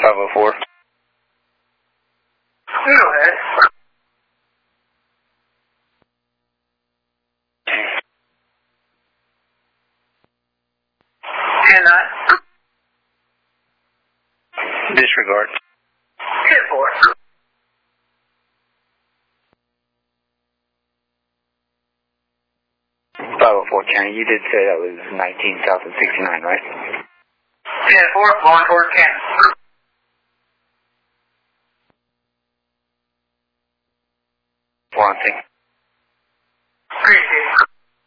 504. Go ahead. And Disregard. 10-4. County, you did say that was 19 south of 69, right? 10-4, going towards Canton. Wanting. Appreciate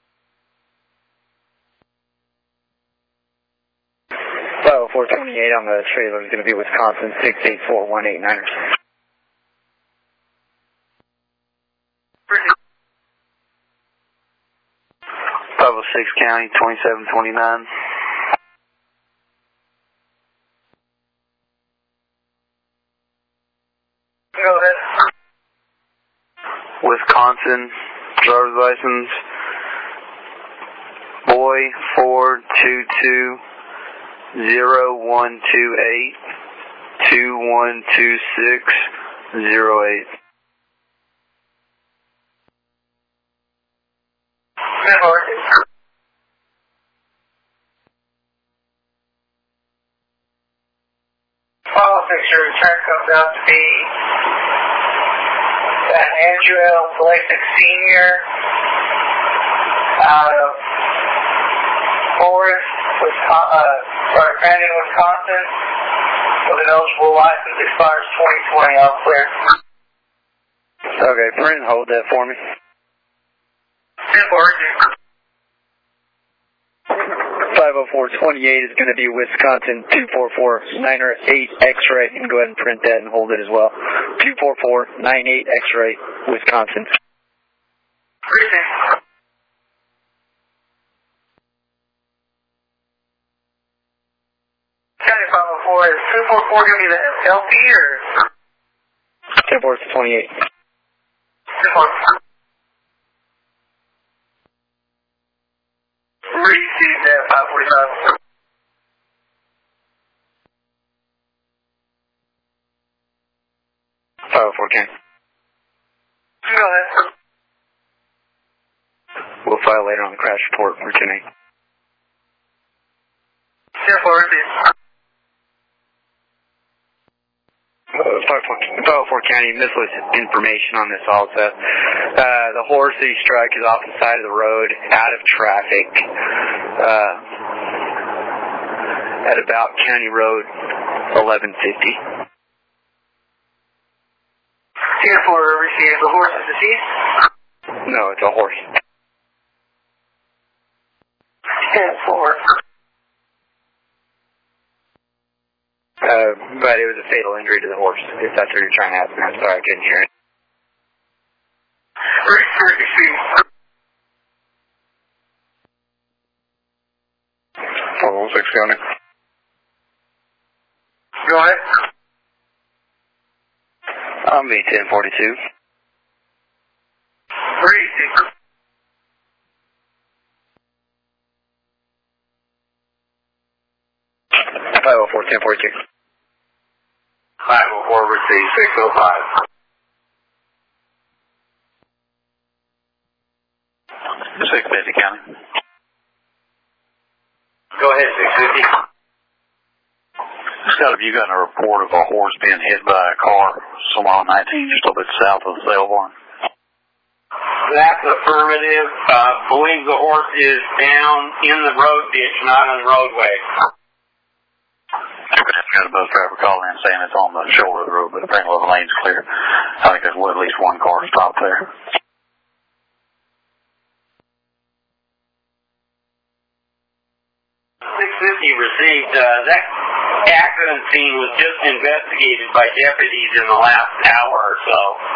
it. 50428 on the trailer is going to be Wisconsin 684189. 506 County 2729. Go ahead. Wisconsin driver's license boy 4220128212608. 506, your return comes out to be Andrew L. Blasick Sr. out of Forest, Brandon, Wisconsin, with an eligible license, expires 2020. All clear. Okay, print and hold that for me. 50428 is going to be Wisconsin 24498 X-ray. You can go ahead and print that and hold it as well. 24498 X-ray, Wisconsin. County 504, is 244 going to be the LP or? 24428. 244. Received at 545. Okay. Go ahead. We'll file later on the crash report for tonight. 10-4, received. 504 County, miscellaneous information on this also. The horse that he struck is off the side of the road, out of traffic, at about County Road 1150. 10-4, received. The horse is deceased? No, it's a horse. 10-4. But it was a fatal injury to the horse, if that's what you're trying to ask me. I'm sorry, I couldn't hear it. Received. 406 County. Go ahead. I'm B1042. Received. 504-1042. 504, receive 605. 650 County. Go ahead, 650. Scott, have you gotten a report of a horse being hit by a car somewhere on 19, just a little bit south of Sailhorn? That's affirmative. Believe the horse is down in the road ditch, not on the roadway. I've got a bus driver calling in saying it's on the shoulder of the road, but apparently the lane's clear. I think there's at least one car stopped there. 650 received. That accident scene was just investigated by deputies in the last hour or so.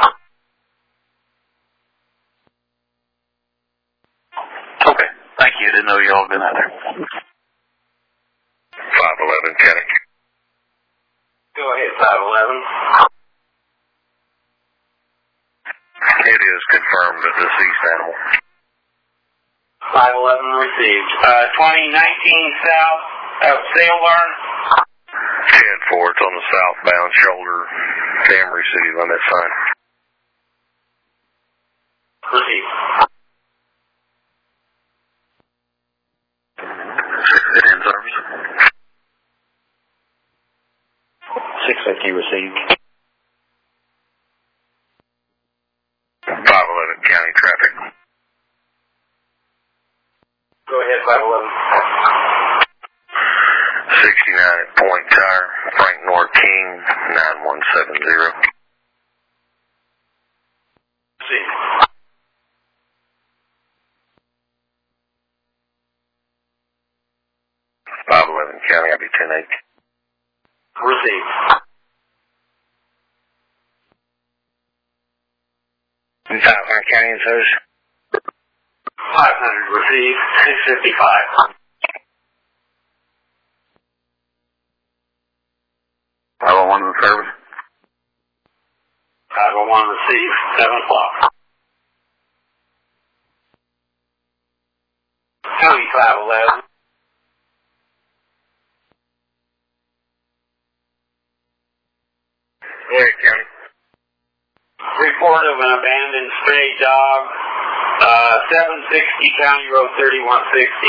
Okay, thank you. Didn't know you all had been out there. 511 County. Go ahead, 511. It is confirmed a deceased animal. 511 received. 2019 south of Sailburn. It's on the southbound shoulder, the Emery City limit sign. Proceed. 650 in service. 650 received. 511 county traffic. Go ahead, 511. 69 at Point Tire, Frank North King, 9170. Proceed. 511 county, I'll be 10-8. Receive. 500 county in service. 500 receive. 655. 501 in service. 501 receive. 7 o'clock. County 511. Hey, county. Report of an abandoned stray dog, 760 County Road 3160.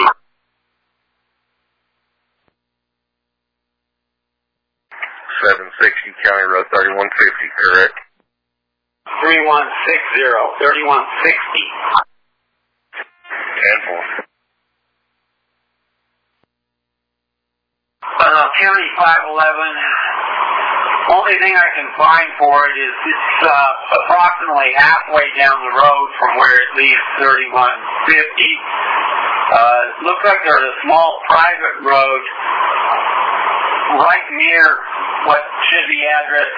760 County Road 3150, correct? 3160, 3160. 10-4. County 511. Only thing I can find for it is it's approximately halfway down the road from where it leaves 3150. Looks like there's a small private road right near what should be address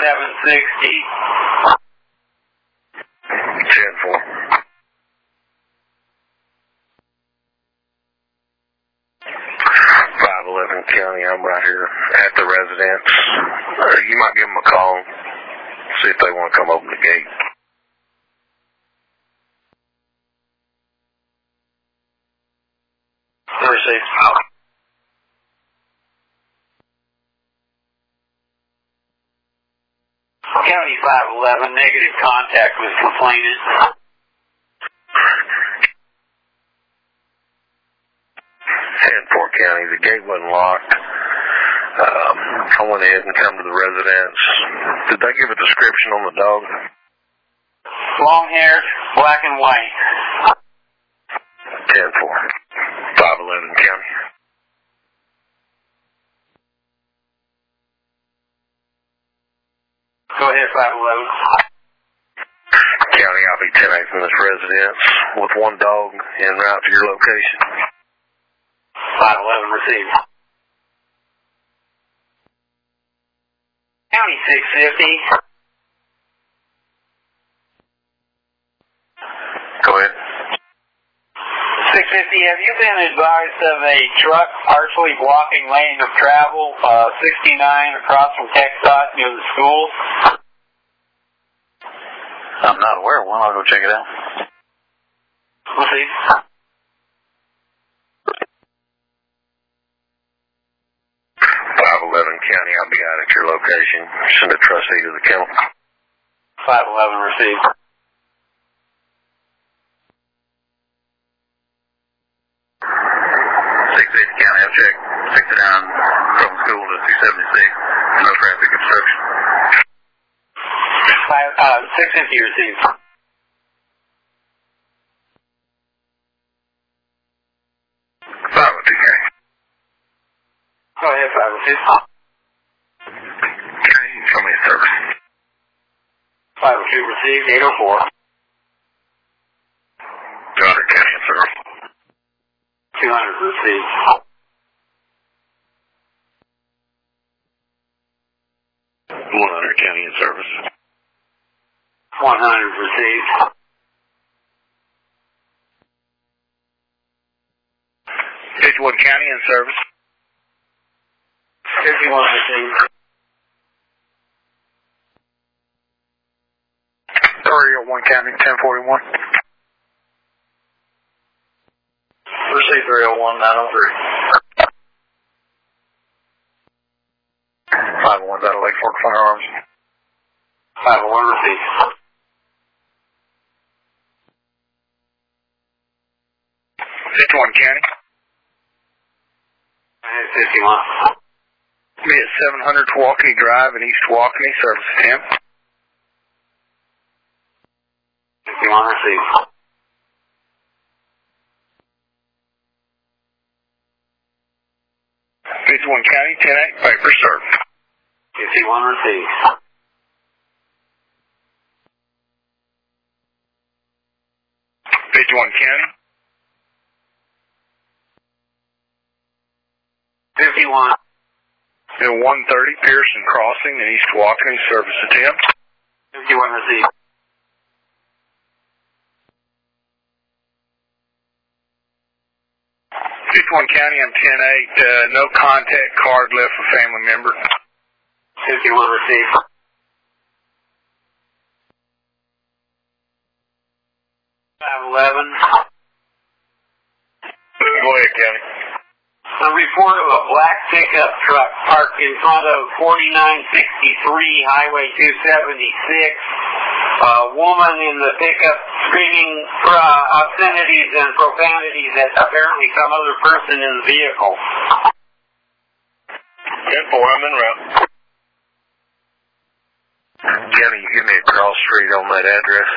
760. 10-4. 511 County, I'm right here at the residence. You might give them a call, see if they want to come open the gate. Receive. County 511, negative contact with complainant. 10-4 County, the gate wasn't locked. I went ahead and come to the residence. Did they give a description on the dog? Long haired, black and white. 10-4. 511 County. Go ahead, 511. County, I'll be 10-8 from this residence with one dog en route to your location. 511 received. County 650. Go ahead. 650, have you been advised of a truck partially blocking lane of travel, 69 across from TxDOT near the school? I'm not aware of one. I'll go check it out. Proceed. 511 County, I'll be out at your location. Send a trustee to the kennel. 511 received. 650 County, I'll check 69 from school to 276. No traffic obstruction. 650 received. 502 County. Go ahead, 502. County, show me a service. 502 received. 804. 200 County in service. 200 received. 100 County in service. 100 received. 51 County in service. 51 received. 301 County, 1041. Receive 301, 903. 501 Fork Firearms. 501 received. 51 County. 51. Me at 700 Walkeny Drive in East Walkeny, service attempt. 51 received. 51 County, 10-8, paper served. 51 received. 51 County. 51. At 130 Pearson Crossing in East Walkeny, service attempt. 51 received. 51 County, I'm 10-8, no contact card left for family member. 51 received. 511. Go ahead, County. A report of a black pickup truck parked in front of 4963 Highway 276. A woman in the pickup screaming obscenities and profanities at apparently some other person in the vehicle. 10-4, I'm en route. County, you give me a cross street on that address.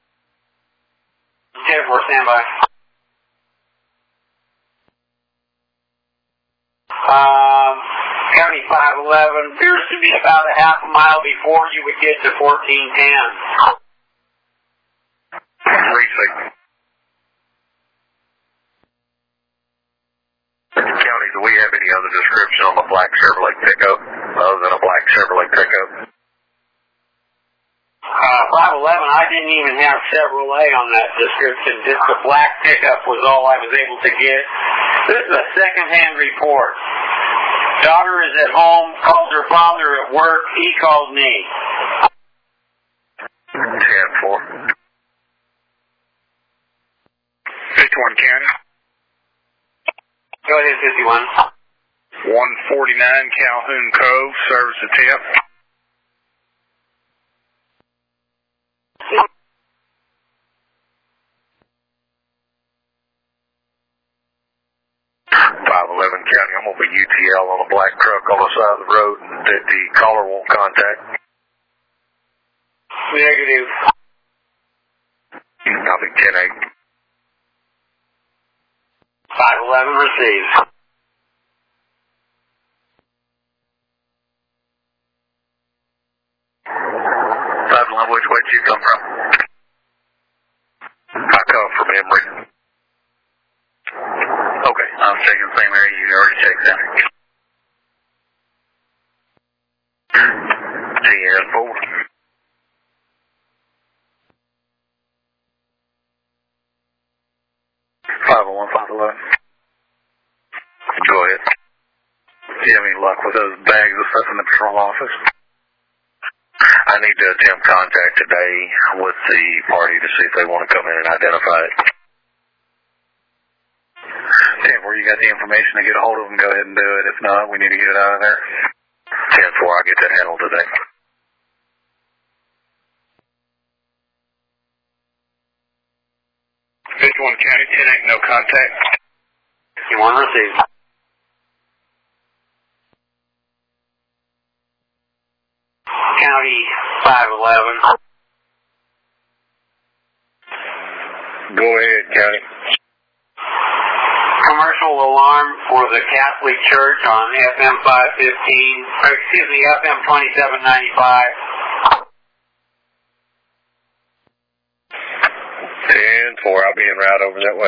10-4, stand by. County 511 appears to be about a half a mile before you would get to 1410. County, do we have any other description on the black Chevrolet pickup other than a black Chevrolet pickup? 511, I didn't even have Chevrolet on that description. Just the black pickup was all I was able to get. This is a second-hand report. Daughter is at home, called her father at work, he called me. 10-4. 51 County. Go ahead, 51. 149 Calhoun Cove, service attempt. 511 County, I'm going to be UTL on a black truck on the side of the road that the caller won't contact. Negative. I'll be 10-8. 511 received. 511, which way did you come from? I come from Emory. Okay, I'm checking the same area you already checked that. 10-4. 511. Go ahead. Do you have any luck with those bags of stuff in the patrol office? I need to attempt contact today with the party to see if they want to come in and identify it. 10-4, you got the information to get a hold of them, go ahead and do it. If not, we need to get it out of there. 10-4, I'll get that handled today. One County, 10-8, no contact. 51 received. County 511. Go ahead, County. Commercial alarm for the Catholic Church on FM 515, FM 2795. 10-4, I'll be en route over that way.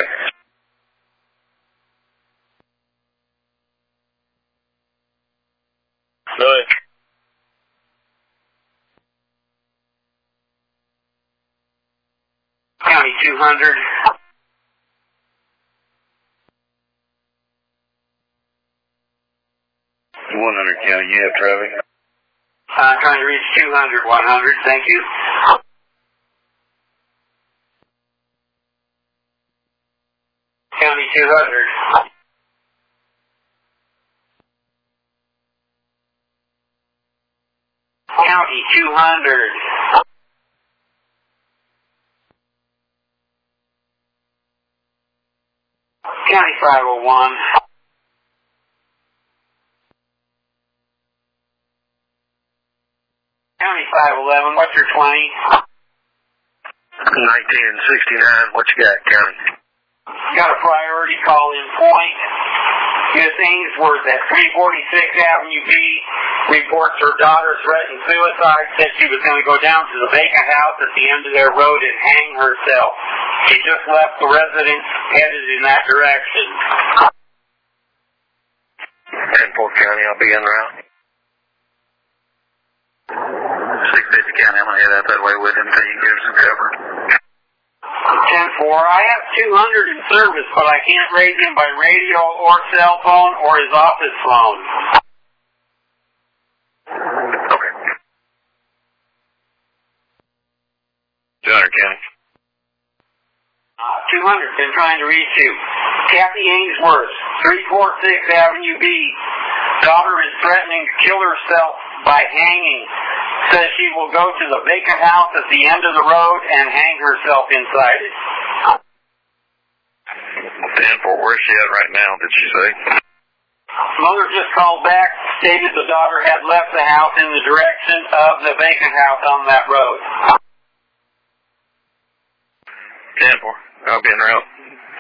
Good. County 200. 100 County, you have traffic? Trying to reach 200, 100, thank you. County 200. 200. County 501. County 511, what's your 20? 1969, what you got, County? Got a priority call in point. Miss Ainsworth at 346 Avenue B reports her daughter threatened suicide, said she was going to go down to the vacant house at the end of their road and hang herself. She just left the residence, headed in that direction. 10-4 County, I'll be en route. 650 County, I'm going to head out that way with him until you give some cover. 10-4, I have 200 in service, but I can't raise him by radio or cell phone or his office phone. Okay. 200 County. 200, been trying to reach you. Kathy Ainsworth, 346 Avenue B. Daughter is threatening to kill herself by hanging. Says she will go to the vacant house at the end of the road and hang herself inside it. 10-4, where's she at right now, did she say? Mother just called back, stated the daughter had left the house in the direction of the vacant house on that road. 10-4, I'll be en route.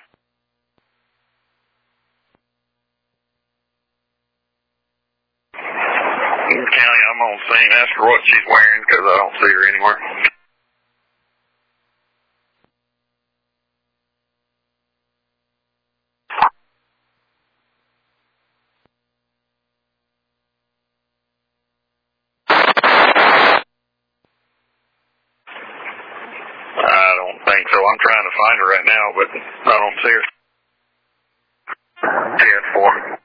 County, I'm on scene. Ask her what she's wearing because I don't see her anywhere. I don't think so. I'm trying to find her right now, but I don't see her. 10-4.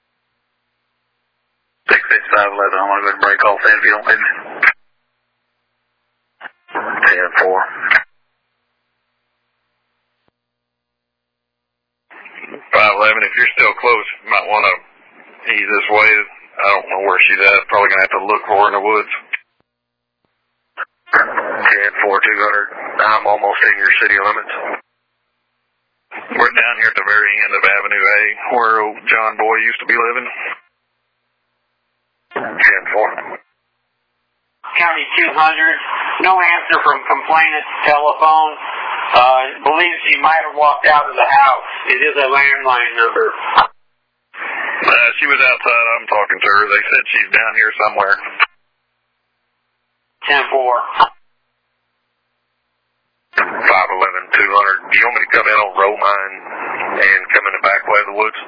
66511, I'm going to go and break off that if you don't leave me. 10-4. 511, if you're still close, you might want to ease this way. I don't know where she's at. Probably going to have to look for her in the woods. 10-4, 200. I'm almost in your city limits. We're down here at the very end of Avenue A, where old John Boy used to be living. 10-4. County 200, no answer from complainant telephone. Believes she might have walked out of the house. It is a landline number. She was outside. I'm talking to her. They said she's down here somewhere. 10-4. 511, 200. Do you want me to come in on Romine and come in the back way of the woods?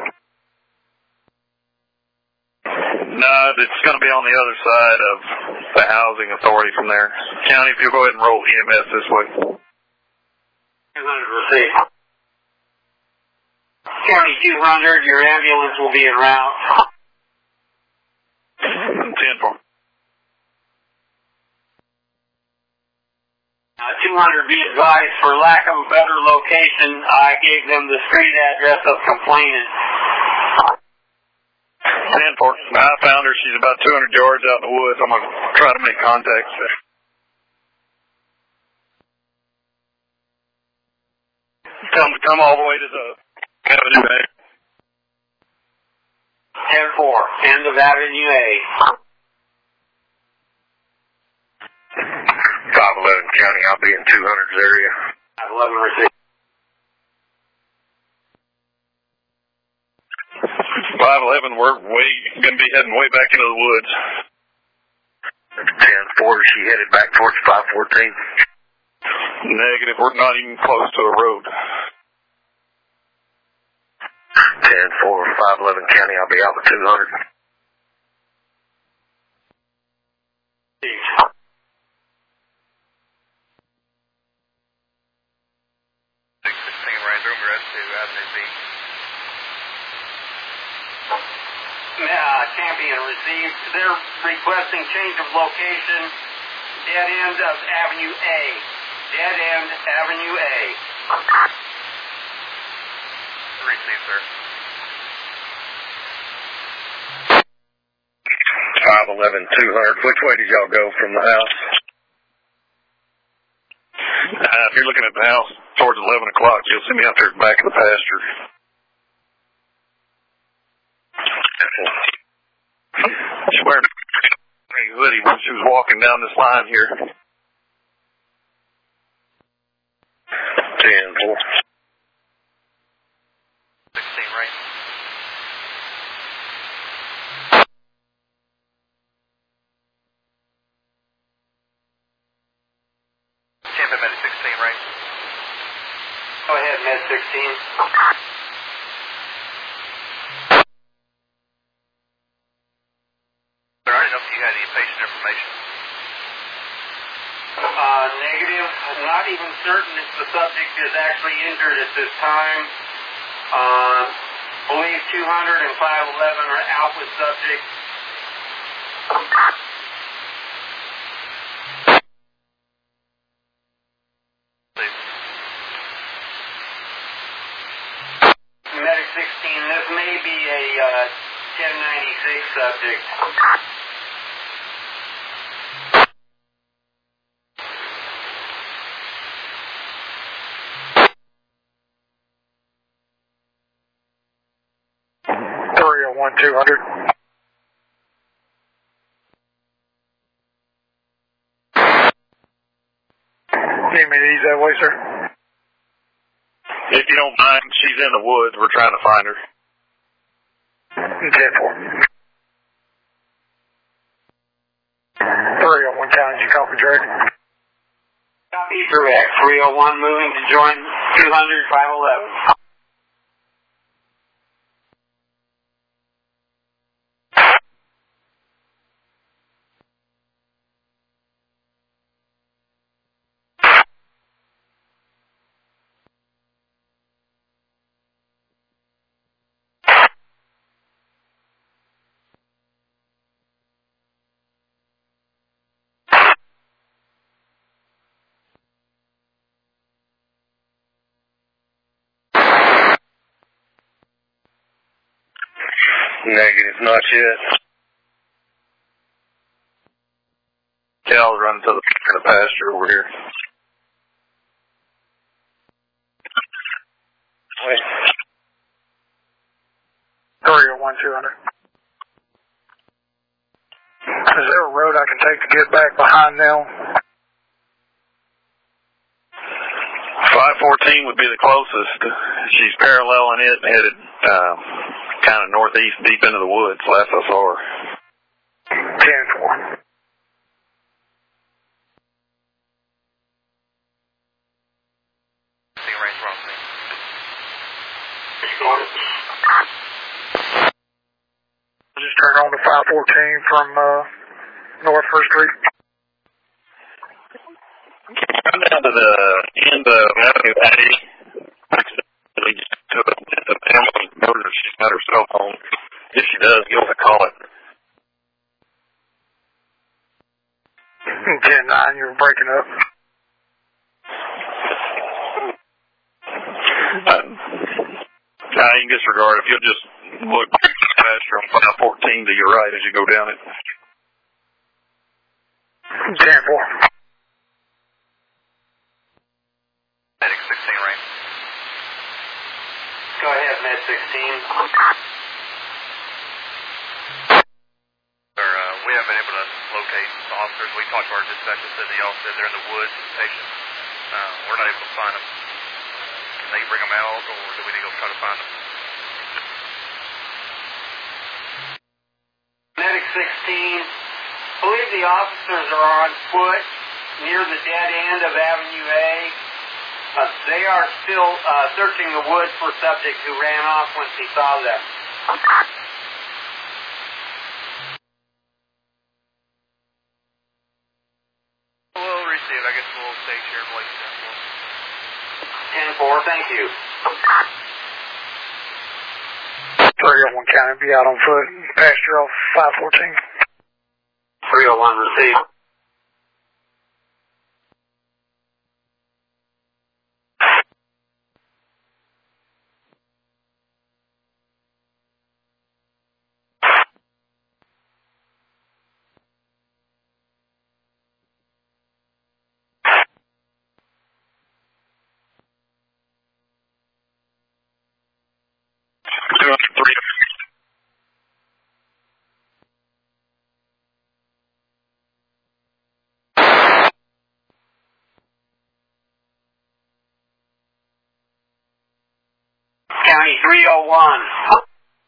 No, it's going to be on the other side of the housing authority from there. County, if you'll go ahead and roll EMS this way. 200 received. County 200, your ambulance will be en route. 10-4. 200, be advised, for lack of a better location, I gave them the street address of complainant. 10-4. I found her. She's about 200 yards out in the woods. I'm going to try to make contact. Come all the way to the Avenue A. 10-4, end of Avenue A. 511 County, I'll be in 200's area. 511 received. 511, we're going to be heading way back into the woods. 10-4, she headed back towards 514. Negative, we're not even close to a road. 10-4, 511 County, I'll be out with 200. 616 Range Rover S2, Avenue B. Champion received. They're requesting change of location. Dead end of Avenue A. Dead end Avenue A. Received, sir. 511 200. Which way did y'all go from the house? If you're looking at the house towards 11 o'clock, you'll see me out there at the back of the pasture. She's wearing a hoodie when she was walking down this line here. 10-4. 16 right. Tampa Med 16 right. Go ahead, Med 16. I didn't know if you had any patient information. Negative. I'm not even certain if the subject is actually injured at this time. Believe 200 and 511 are out with subject. Medic 16, this may be a 1096 subject. One 200. Need me to ease that way, sir? If you don't mind, she's in the woods. We're trying to find her. 10-4. 301 County, you copy, Drake? Copy, correct. 301 moving to join 200, 511. Negative, not yet. Yeah, I'll run to the pasture over here. Wait. 301 200. Is there a road I can take to get back behind them? 514 would be the closest. She's paralleling it and headed kind of northeast deep into the woods. Last I saw her. 10-4. Just turn on to 514 from North First Street. Come down to the end of Avenue A. Accidentally just took the ambulance motor. She's got her cell phone. If she does, give us a call it. 10-9, you're breaking up. You can disregard. If you'll just look faster on 514 to your right as you go down it. 10-4. Medic 16 right. Go ahead, Med 16. Sir, we haven't been able to locate the officers. We talked to our dispatcher, said they all said they're in the woods with patients. We're not able to find them. Can they bring them out, or do we need to go try to find them? Medic 16, I believe the officers are on foot near the dead end of Avenue A. They are still searching the woods for a subject who ran off once he saw them. We'll receive. I guess we'll stay here and wait for 10-4, thank you. 301 County, be out on foot. Pasture off 514. 301 received. 301.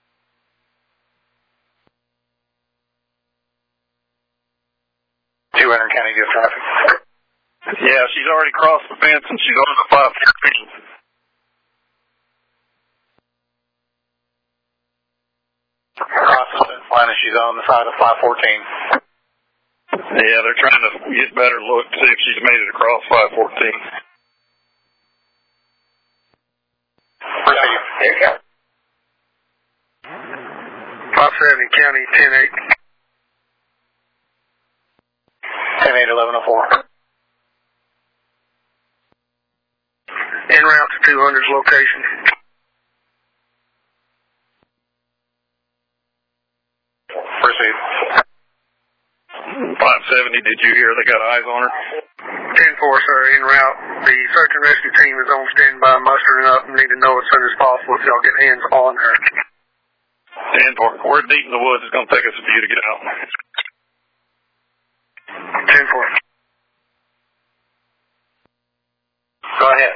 County Deal traffic. Yeah, she's already crossed the fence and she's on the 514. Across the fence line and she's on the side of 514. Yeah, they're trying to get better look to see if she's made it across 514. There you go. 570 County 10-8. 10-8-11-04. En route to 200's location. Proceed. 570, did you hear they got eyes on her? 10-4, sir, en route. The search and rescue team is on standby, mustering up, and need to know as soon as possible if y'all get hands on her. 10-4, we're deep in the woods. It's going to take us a few to get out. 10-4. Go ahead.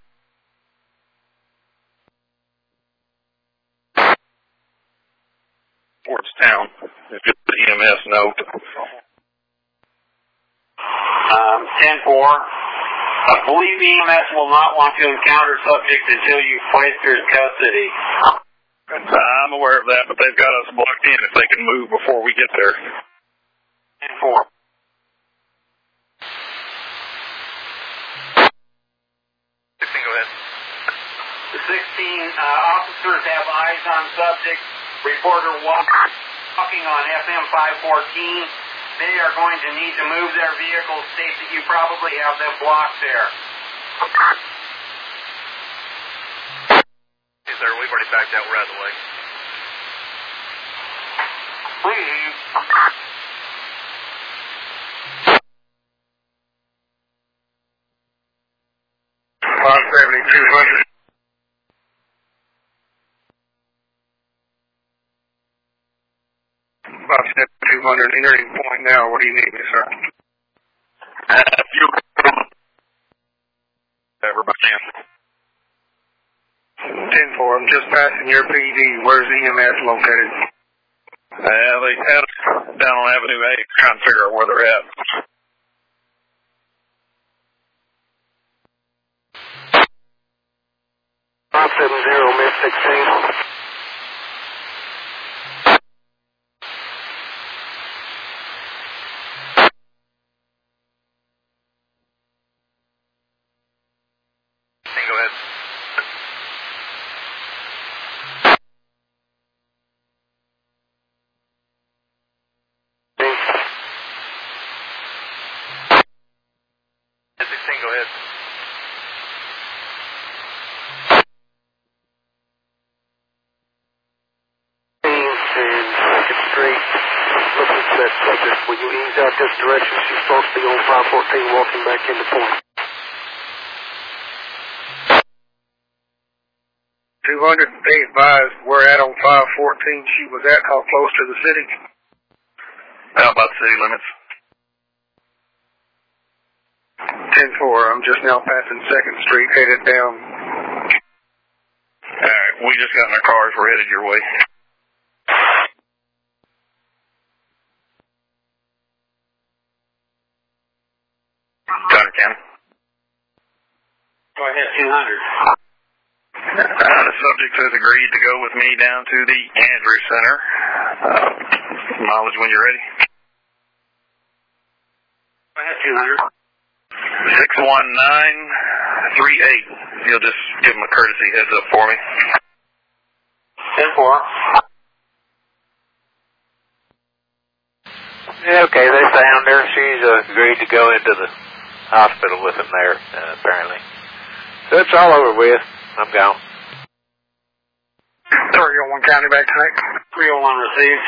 Towards town. It's just the EMS note. 10-4. I believe EMS will not want to encounter subject until you've placed her in custody. I'm aware of that, but they've got us blocked in if they can move before we get there. 10-4. The 16 officers have eyes on subject. Reporter walking on FM 514. They are going to need to move their vehicles. State that you probably have them blocked there. Yes, sir. We've already backed out. We're out of the way. Please. 570-200. About 200 entering point now. What do you need me, sir? Everybody can. 10-4, I'm just passing your PD. Where's EMS located? They had us down on Avenue 8 trying to figure out where they're at. 570, Mid 16. Go ahead. Mid 16, go ahead. Will you ease out this direction? She's supposed to be on 514 walking back into point. 200, they advised we're at on 514. She was at how close to the city? About city limits. 10-4, I'm just now passing 2nd Street, headed down. Alright, we just got in our cars, we're headed your way. Thunder County. Go ahead, 200. The subject has agreed to go with me down to the Andrews Center. Mileage when you're ready. Go ahead, 200. 61938. You'll just give them a courtesy heads up for me. 10-4. Yeah, okay, they found her. She's agreed to go into the hospital with them there, apparently. So it's all over with. I'm gone. 301 County back tonight. 301 received.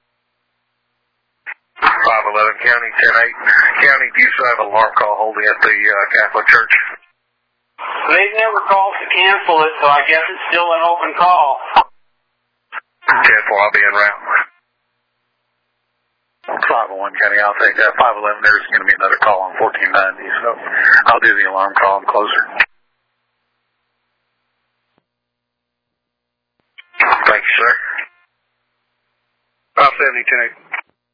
511 County 10-8. County, do you still have an alarm call holding at the Catholic Church? They've never called to cancel it, so I guess it's still an open call. 10-4, I'll be en route. 501 County, I'll take that. 511, there's going to be another call on 1490, so I'll do the alarm call. I'm closer. Thank you, sir. 570, 10-8.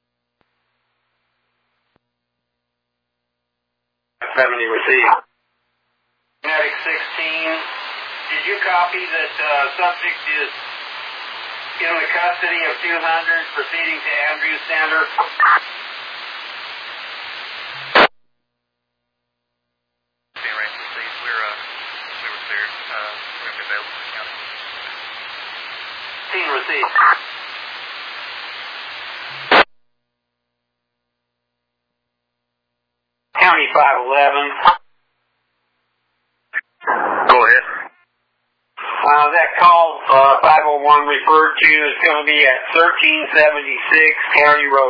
70 received. Medic 16, did you copy that subject is in the custody of 200 proceeding to Andrews Center? Being range received, we were cleared. We're going to be available to the county. 16 received. County 511. Go ahead. That call 501 referred to is going to be at 1376 County Road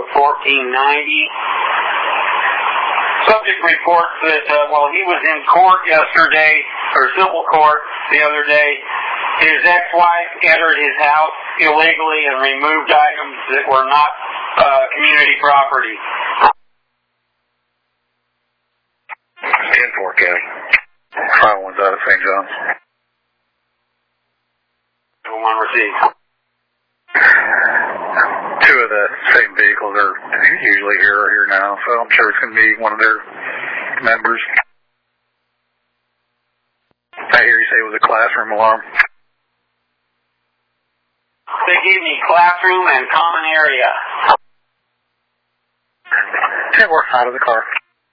1490. Subject reports that while he was in court yesterday, or civil court the other day, his ex-wife entered his house illegally and removed items that were not community property. 10-4, County. 501's out of St. John's. 1 received. Two of the same vehicles are usually here now, so I'm sure it's going to be one of their members. I hear you say it was a classroom alarm. They gave me classroom and common area. 10-4, out of the car.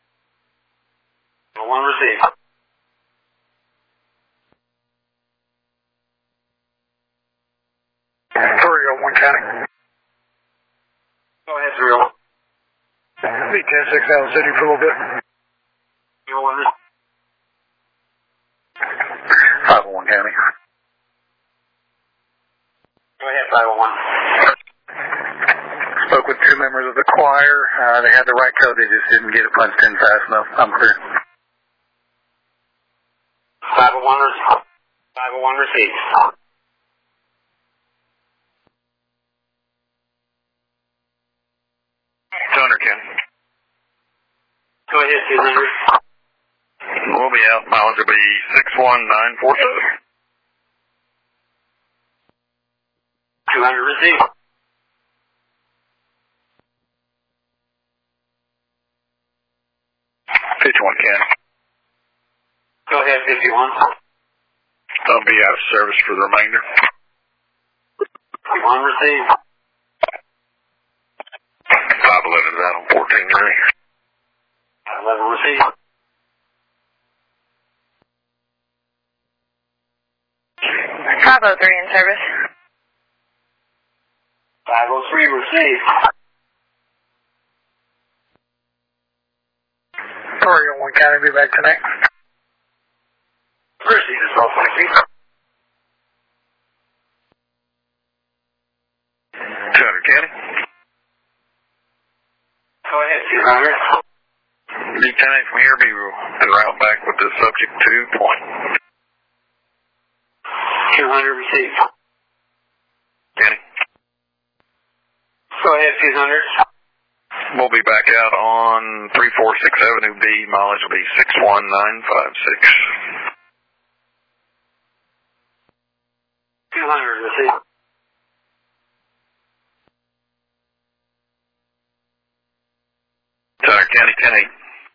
1 received. Thuriel, 1 County. Go ahead, Thuriel. Be 10-6 out of the city for a little bit. 1 received. 501 County. Go ahead, 501. Spoke with two members of the choir. They had the right code, they just didn't get it punched in fast enough. I'm clear. 501 received. Thunder County. Go ahead, 200. We'll be out. Mileage will be 61947. 200 received. County. Go ahead, 51. I'll be out of service for the remainder. 51 received. 511 is out on 14 County. 11 received. 503 in service. 503 received. Sorry, 1 County, be back tonight. Received is all 20 feet. 200 County. Go ahead, 200. Be 10 from here, be the route back with the subject to point. 200 received. County. Go ahead, 200. We'll be back out on 346 Avenue B. Mileage will be 61956. 200 received. Center County, 10-8.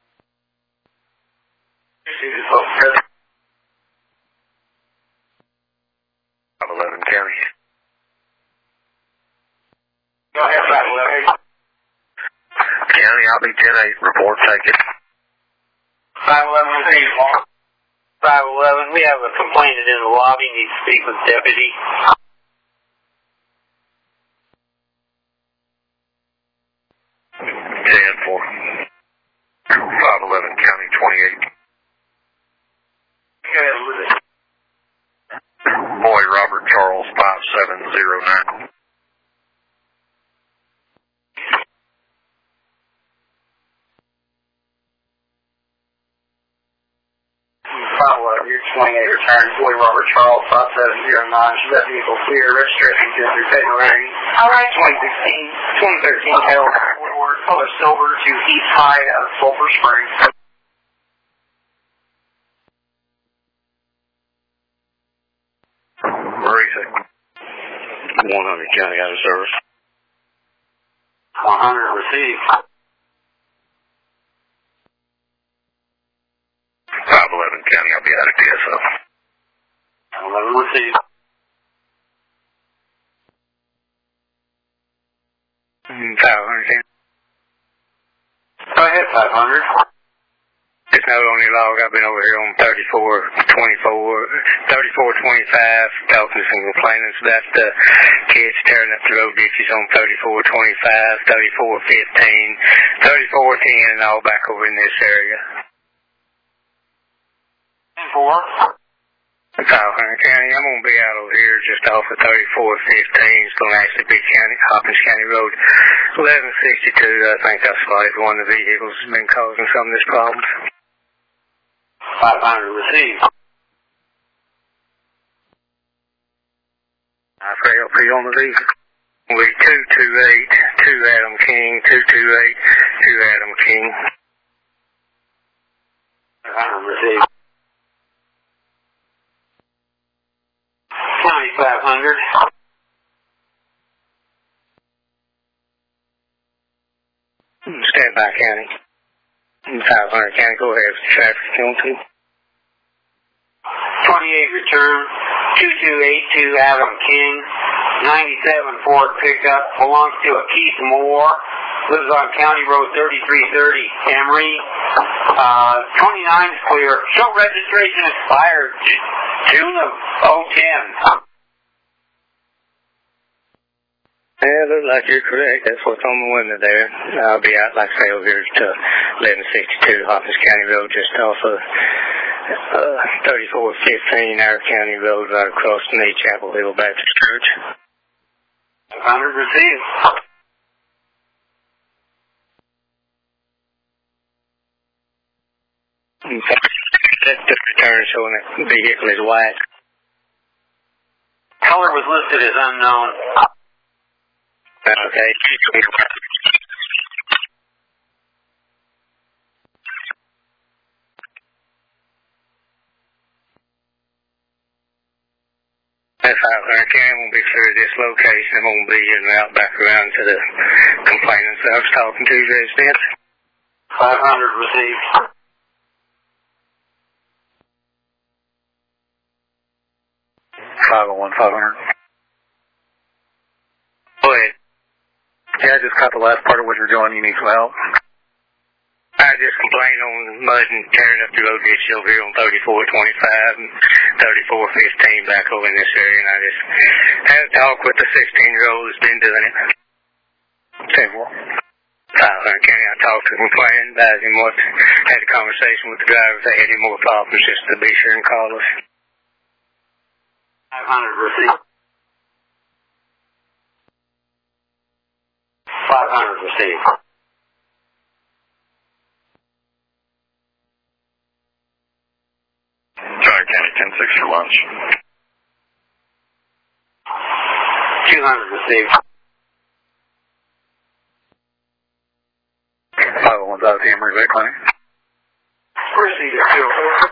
Received is all present. 511 County. Go ahead, 511. County, I'll be 10-8. Report taken. 511 received. 511, we have a complainant in the lobby. Need to speak with deputy. For 511 County, 28. Go ahead with it. Boy Robert Charles, 5709. 511, you're 28, return. Boy Robert Charles, 5709. Should that vehicle clear? Registration through February. Alright. 2013 Harold Woodward, color silver to East High out of Sulphur Springs. Where is it? County out of service. 100 received. 511 County, I'll be out of DSO. 11 received. 500 County. Go ahead, 500. This note on your log, I've been over here on 3425, talking to some complainants about the kids tearing up the road ditches on 3425, 3415, 3410, and all back over in this area. 10-4. 500 County, I'm going to be out over here just off of 3415. It's going to actually be Hopkins County Road 1162. I think I spotted one of the vehicles has been causing some of this problem. 500 received. I pray up for you on the vehicle. We 228, 2 Adam King, 228, 2 Adam King. 500 received. County 500. Stand by, County. 500 County, go ahead with the traffic if you want to. 28 return. 2282 Adam King. 97 Ford pickup. Belongs to a Keith Moore. Lives on County Road 3330 Emory. 29 is clear. Show registration expired June of 010. Yeah, looks like you're correct. That's what's on the window there. I'll be out, like I say, over here to 1162 Hopkins County Road, just off of 3415 Our County Road, right across from the Chapel Hill Baptist Church. 500 received. That's the return showing that the vehicle is white. Color was listed as unknown. Okay. That's 500 County. I'm going to be clear of this location. I'm going to be in route back around to the complainants I was talking to, residents. 500 received. $501, 500. Go ahead. Yeah, I just caught the last part of what you're doing. You need some help? I just complained on mud and tearing up the road ditch over here on 3425 and 3415 back over in this area, and I just had a talk with the 16-year-old who's been doing it. Okay, well. 500 County, I talked to him, complained, advised him what, had a conversation with the driver if they had any more problems, just to be sure and call us. 500 received. 500 received. Charter County 10-6 for lunch. 200 received. 501's out of the Emory Vet Clinic. Received at 204.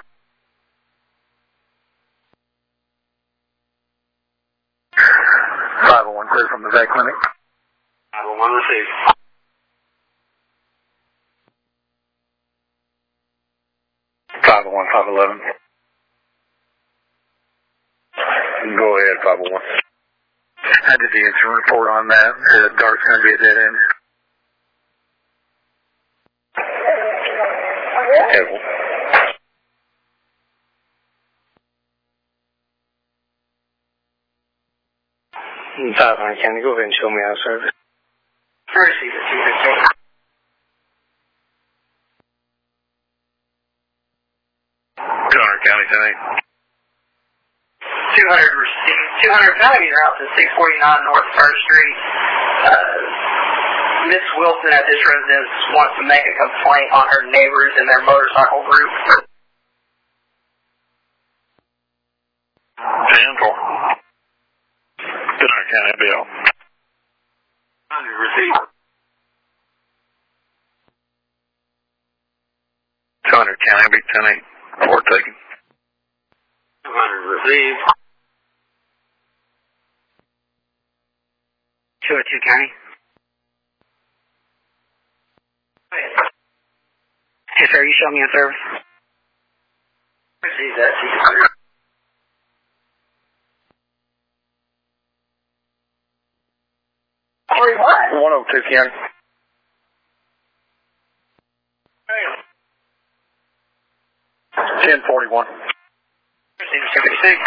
501 clear from the vet clinic. 501 received. 501, 511. Go ahead, 501. I did the incident report on that. Dart's going to be at that end. Terrible. 500 County, go ahead and show me our service. Received at 215. 200 County tonight. 200 received. 200 County out to 649 North 1st Street. Miss Wilson at this residence wants to make a complaint on her neighbors and their motorcycle group. 10-4. 200 County, Bill. 100 received. 200 County, be 10-8. Report taken. 200 received. 202 County. Yes, sir. You show me on service. Receive that. 102 County. Hey. 1041. Receive 76.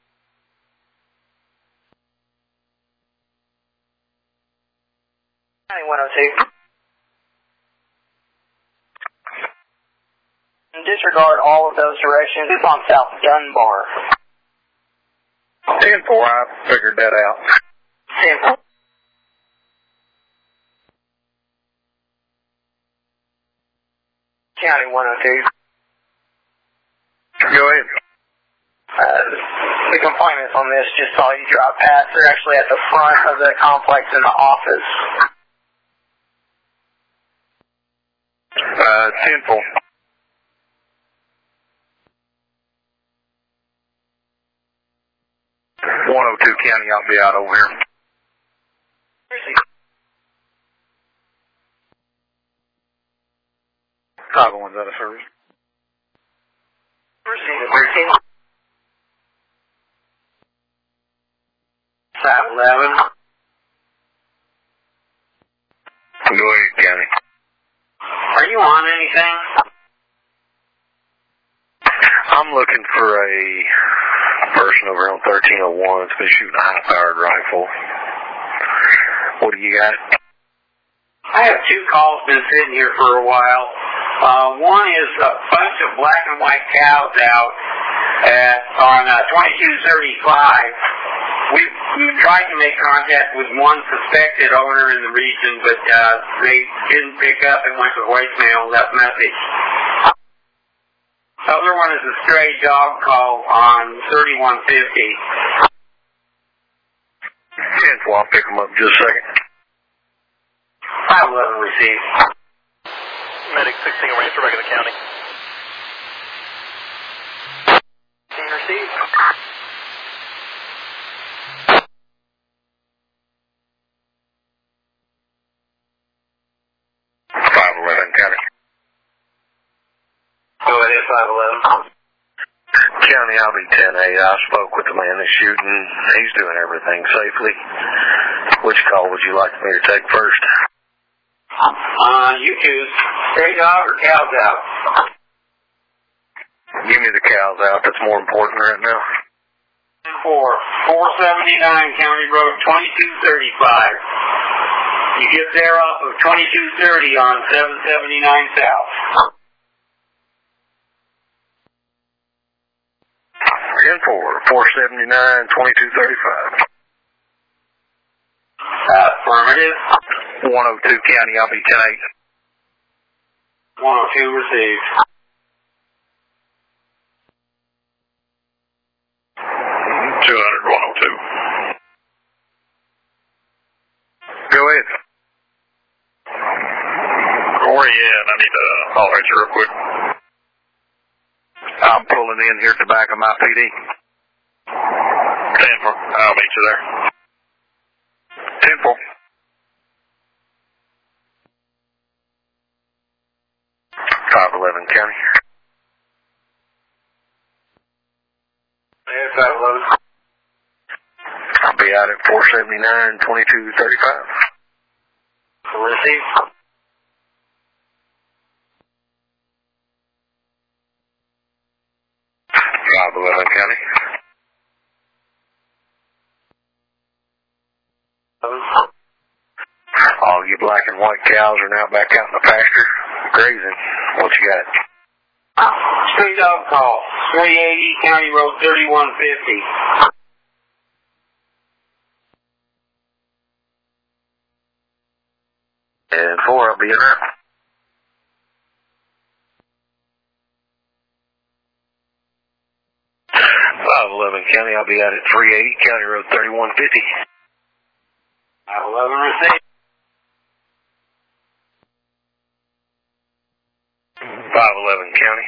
County 102. Disregard all of those directions. It's on South Dunbar. 10-4, I figured that out. 10-4. County 102. Go ahead. The complainants on this just saw you drive past. They're actually at the front of the complex in the office. 10-4. County, I'll be out over here. Chicago one's out of service. 511. Go ahead, County. Are you on anything? I'm looking for a person over on 1301 that's been shooting a high-powered rifle. What do you got? I have two calls been sitting here for a while. One is a bunch of black and white cows out on 2235. We've tried to make contact with one suspected owner in the region, but they didn't pick up and went to voicemail and left message. The other one is a stray dog call on 3150. 10-4, I'll pick them up in just a second. 511 received. Medic 16 arranged for back in the county. Received. County. Go ahead, 511. County, I'll be 10-8. I spoke with the man that's shooting. He's doing everything safely. Which call would you like me to take first? You choose. Stray dog or cows out? Give me the cows out. That's more important right now. 479 County Road 2235. You get there off of 2230 on 779 South. 10-4, 479, 2235. Affirmative. 102 County, I'll be 10-8. 102 received. 200, 102. Go ahead. Where are you at? I need to holler at you real quick. I'm pulling in here at the back of my PD. 10-4. I'll meet you there. 10-4. 511 County. Yeah, 511. I'll be out at 479, 2235. Received. 511 County. All you black and white cows are now back out in the pasture grazing. What you got? Stray dog call. 380 County Road 3150. And 4, I'll be in there. 511 County, I'll be out at 380 County Road 3150. 511 received. 511 County.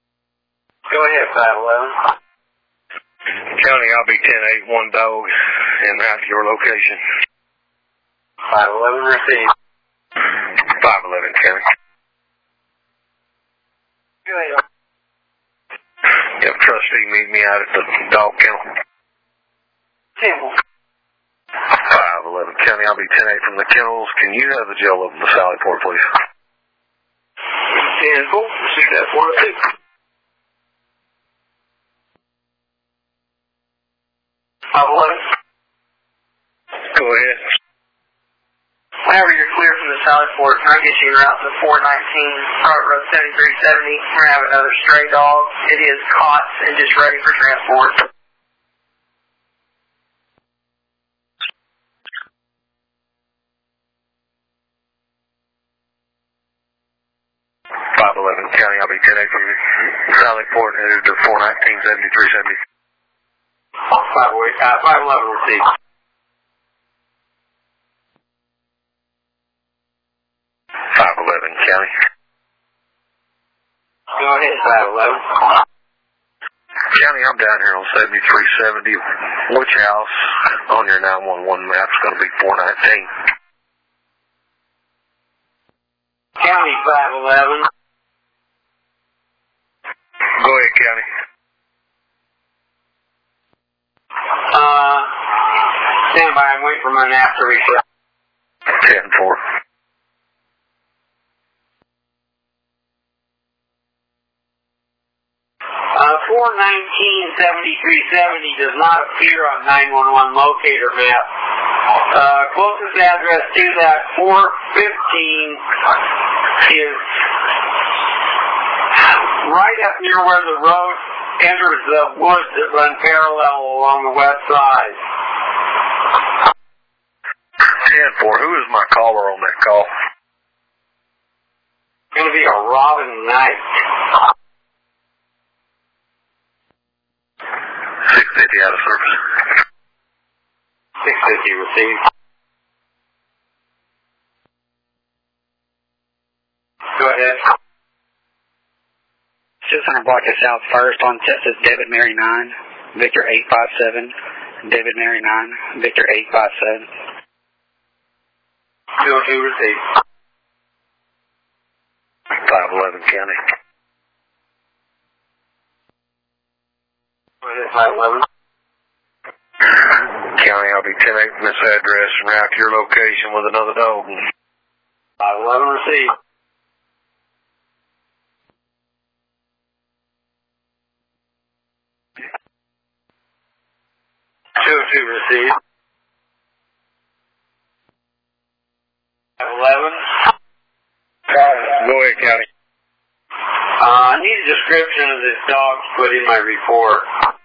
Go ahead, 511. County, I'll be 10-8, one dog. en route to your location. 511 received. 511 County. Go ahead. Have a trustee meet me out at the dog kennel. 511 County, I'll be 10-8 from the kennels. Can you have the jail open the Sally Port, please? 10-4, success 102. 511. Go ahead. Whenever you're clear from the Sally Port, I'll get you en route to 419, Private Road 7370. We're going to have another stray dog. It is caught and just ready for transport. 511 County, I'll be 10-8 from Sally Port, headed to 419-7370. 511 received. 511 County. Go ahead, 511. County, I'm down here on 7370. Which house on your 911 map is going to be 419? County 511. Go ahead, County. Stand by, I'm waiting for my nap to reset. 10-4. 419-7370 does not appear on 911 locator map. Closest address to that, 415, is right up near where the road enters the woods that run parallel along the west side. 10-4. Who is my caller on that call? It's going to be a Robin Knight. 650 out of service. 650 received. Go ahead. Just on block us out first on Texas, David Mary 9, Victor 857, David Mary 9, Victor 857. 202 received. 511 County. Go ahead, 511. County, I'll be 10-8 from this address and route to your location with another dog. 511 received. Two received. 511. Go ahead, County. I need a description of this dog to put in my report.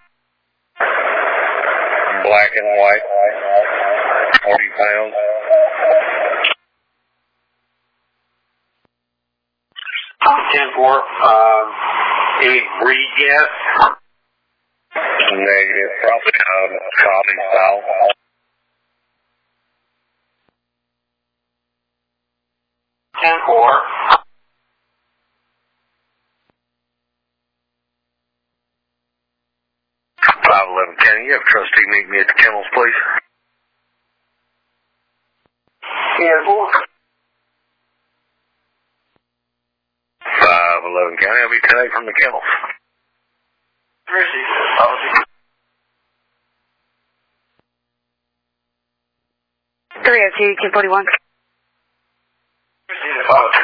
Black and white, 40 pounds. Ten-4. Any breed yet? Negative, probably coffee style. 10-4. Can you have a trustee meet me at the kennels, please? 10-4. 511 County, I'll be 10-8 from the kennels. Received. Policy. 302, 1041. Received. Policy.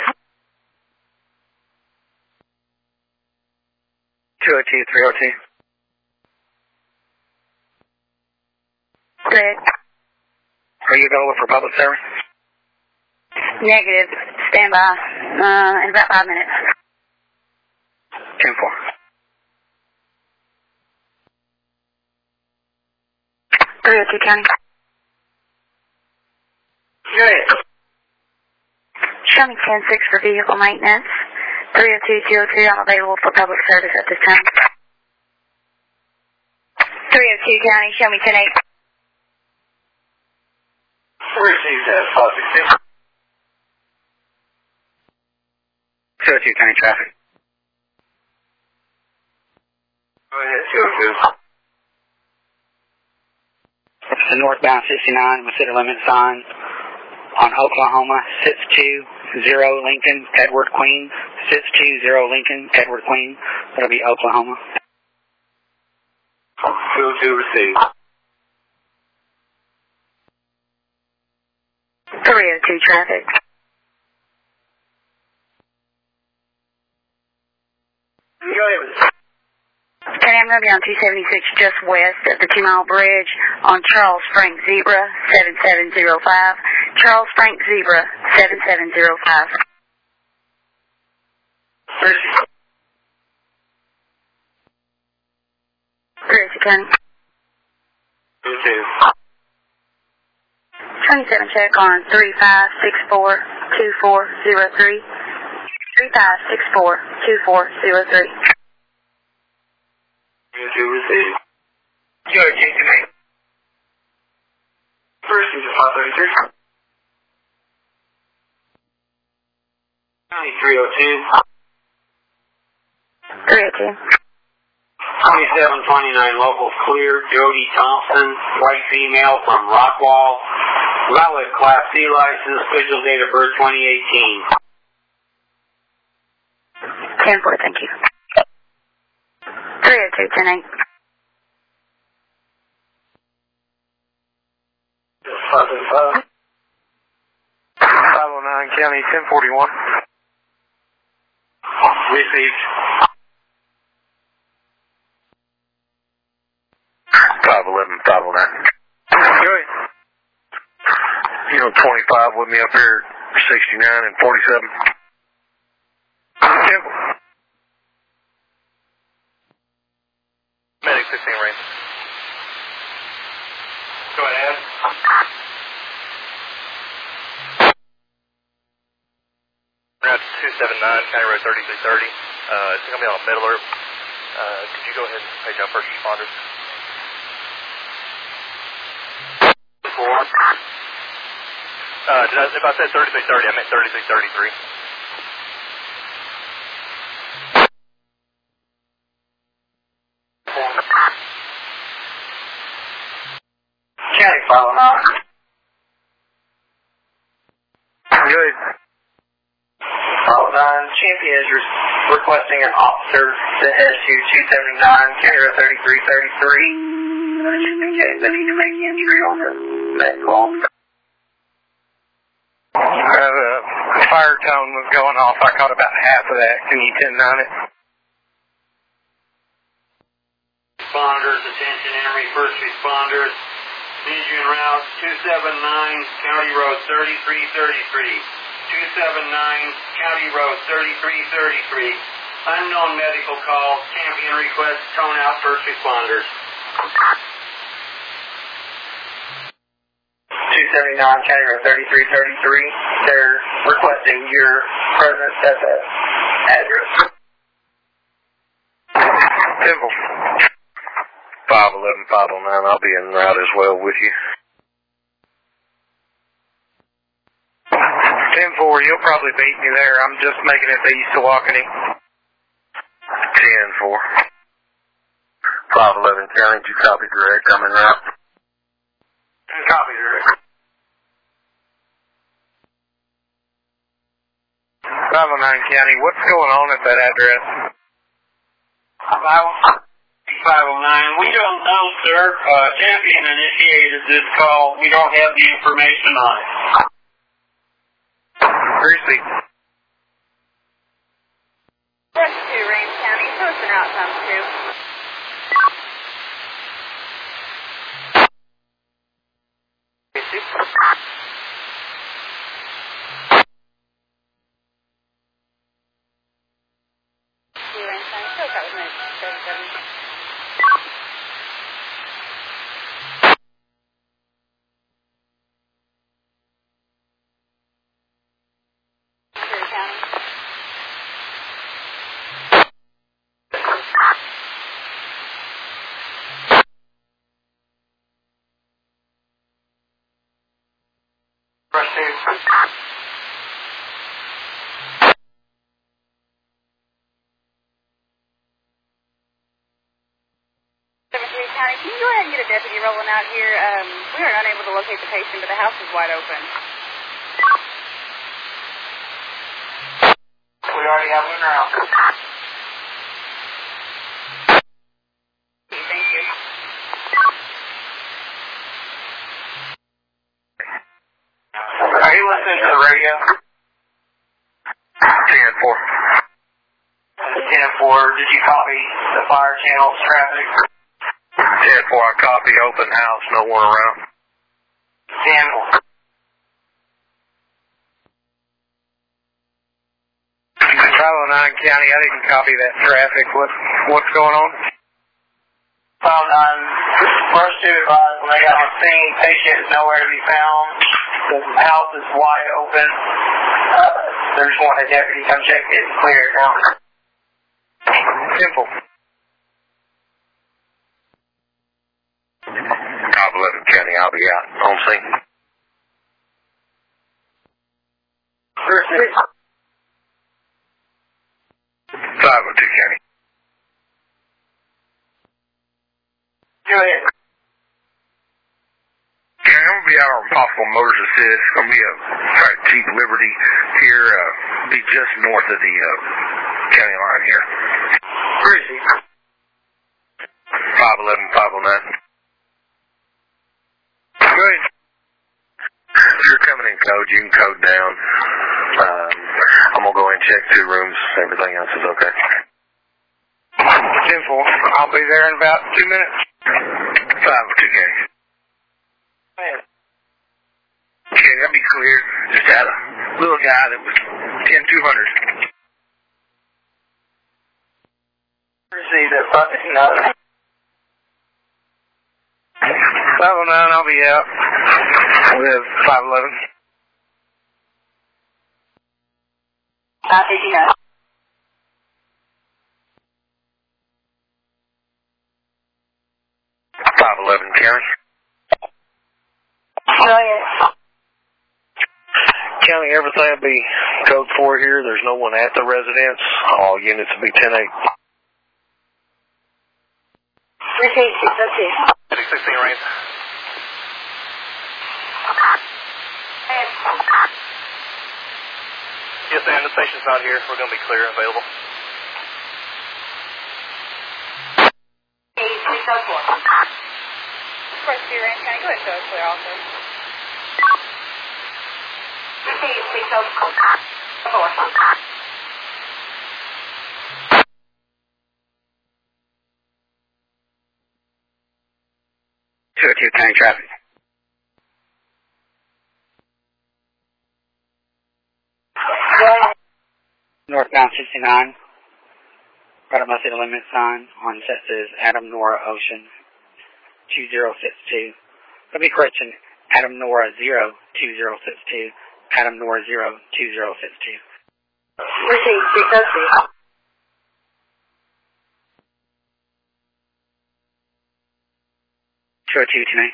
202, 302. Greg. Are you available for public service? Negative. Stand by. In about 5 minutes. 10-4. 302 County. Go ahead. Show me 10-6 for vehicle maintenance. 302-202, I'm available for public service at this time. 302 County, show me 10-8. Received that. Policy. 202 County traffic. Go ahead. 202. the northbound 69 with city limit sign on Oklahoma 620 Lincoln, Edward Queen. 620 Lincoln, Edward Queen. That'll be Oklahoma. 202 received. 302 traffic. Go ahead with it. Okay, I'm going to be on 276 just west of the 2 Mile Bridge on Charles Frank Zebra 7705. Charles Frank Zebra 7705. Gracie County. 27 check on 3564-2403. 3564-2403. You received. Go ahead, Jason. First is 533. County 302. 302. 2729 local clear. Jody Thompson, white female from Rockwall. Valid Class C license, official date of birth 2018. 10-4, thank you. 302, 10-8. 509 County 1041. Received. 511, 509. Good. You know, 25 with me up here, 69 and 47. Temple. Medic 16 range. Go ahead. Route 279, County Road 3330. It's going to be on a mid alert. Could you go ahead and page out first responders? 4. If I said 3330, I meant 3333. County follow. Good. Follow 9. Champion is requesting an officer to head to 279, County Road 3333. Just in case they need to make entry on that call. The fire tone was going off. I caught about half of that. Can you 10-9 it? Responders, attention, Emory first responders. Injury en route 279, County Road 3333. 279, County Road 3333. Unknown medical call. Champion requests tone out first responders. 279, County Road 3333. They're requesting your presence at the address. Temple. 511, 509. I'll be en route as well with you. 10-4, you'll probably beat me there. I'm just making it to East Walkeny. 10-4. 511 County, did you copy direct? I'm en route. Copy direct. 509 County, what's going on at that address? 509. We don't know, sir. Champion initiated this call. We don't have the information on it. Percy. That's 2, Range County. Posting route times 2. Range County. So that was nice. 37. Can you go ahead and get a deputy rolling out here. We are unable to locate the patient, but the house is wide open. We already have one around. Thank you. Are you listening to the radio? 10-4. 10-4, did you copy the fire channel's traffic? 10-4, I copy, open house, no one around. 10-4. 509 County, I didn't copy that traffic. What's going on? 509, first two advised when they got on scene, patient is nowhere to be found. The house is wide open. They just want a deputy to come check it and clear it out. Simple. 511 County, I'll be out on scene. First two. 502 County. Go ahead. Okay, I'm going to be out on possible motors assist. It's going to be a Jeep Liberty here, be just north of the county line here. Where is he? 511, 509. Good. If you're coming in code, you can code down. I'm going to go in and check 2 rooms. Everything else is okay. 10-4. I'll be there in about 2 minutes. 502 County. Okay, that'll be clear. Just had a little guy that was 10-200. See the fucking note. 509, I'll be out with 511. 559. 511 County. Go ahead. County, everything will be code 4 here. There's no one at the residence. All units will be 10-8. Received 602. 16 range. Yes, ma'am, the patient's not here. We're going to be clear and available. 604. First two range, can I go ahead and show us clear also? Received 604. 202 County traffic. Northbound 69. Right up my city limit sign on set says Adam Nora Ocean 2062. Let me correction. Adam Nora 02062. Adam Nora 02062. Received 602. Two to me.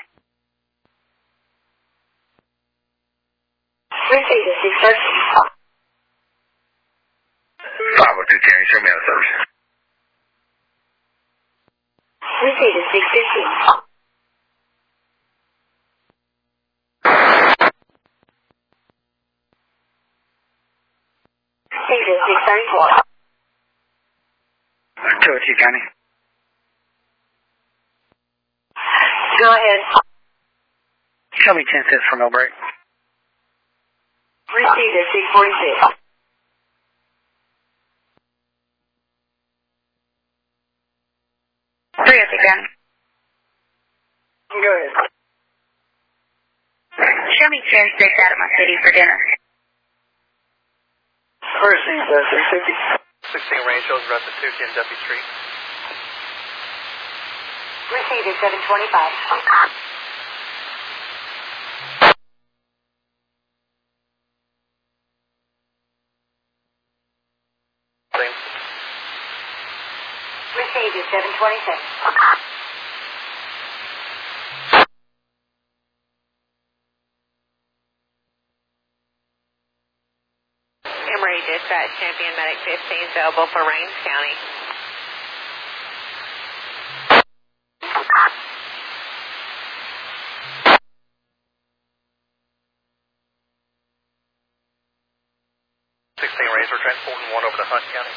Received 613. 502 County, show me out of service. Received 615. Received 634. 202 County. Go ahead. Show me 10 cents for no break. Received 646. Again. Go ahead. Show me 10-6 out of my city for dinner. Received 350. 16 range shows arrested 210 Duffy Street. Received 725. Received 726. Emory Dispatch, Champion Medic 15, available for Rains County. Police are transporting one over to Hunt County.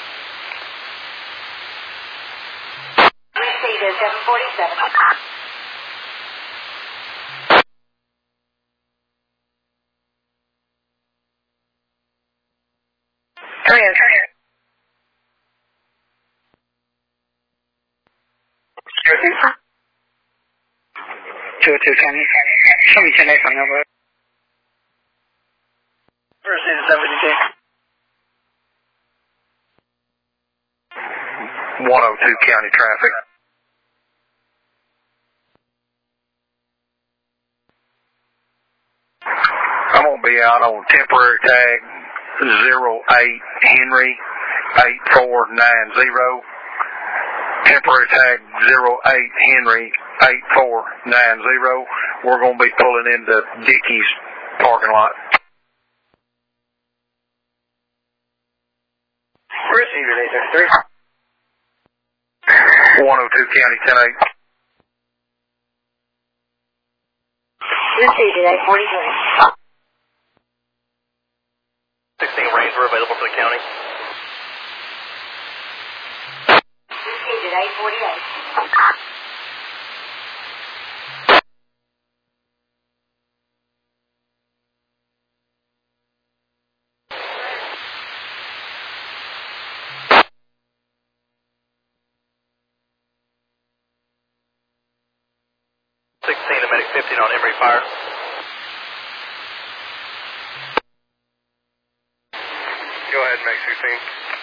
Received at 747. Three oh 202 County. Show me 10 from number. First is 72. 102 County traffic. I'm going to be out on temporary tag 08 Henry 8490. Temporary tag 08 Henry 8490. We're going to be pulling into Dickey's parking lot. Receiver 803. 102 County 108. Received at 843. 16 Rains are available for the county. Received at 848. To Medic 15 on Emory Fire. Go ahead, Medic 16.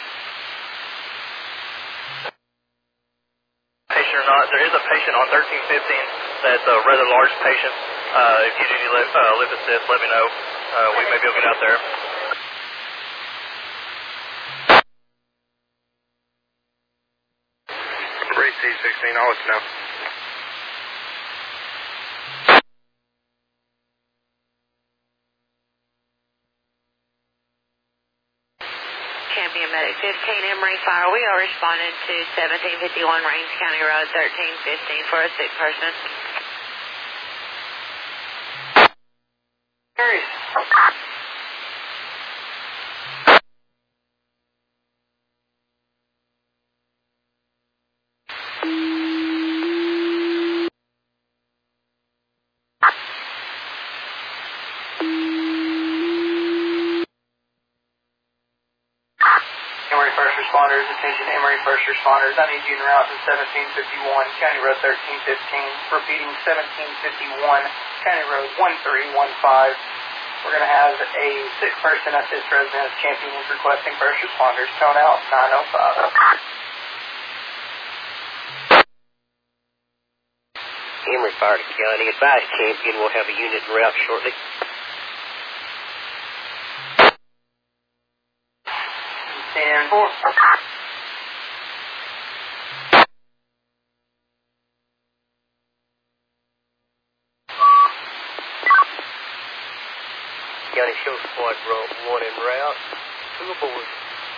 Patient or not, there is a patient on 1315 that's a rather large patient. If you do need lift assist, let me know. We may be able to get out there. Race C16, I'll let you know. Champion Medic 15 Emory Fire. We are responding to 1751 Rains County Road 1315 for a sick person. Emory First Responders, attention Emory First Responders. I need you en route to 1751 County Road 1315. Repeating 1751 County Road 1315. We're going to have a sick person at this residence. Champion is requesting first responders. Tone out 905. Emory Fire to County. Advise Champion we'll have a unit en route shortly. Stand for. County Show Squad brought 1 en route. 2 aboard.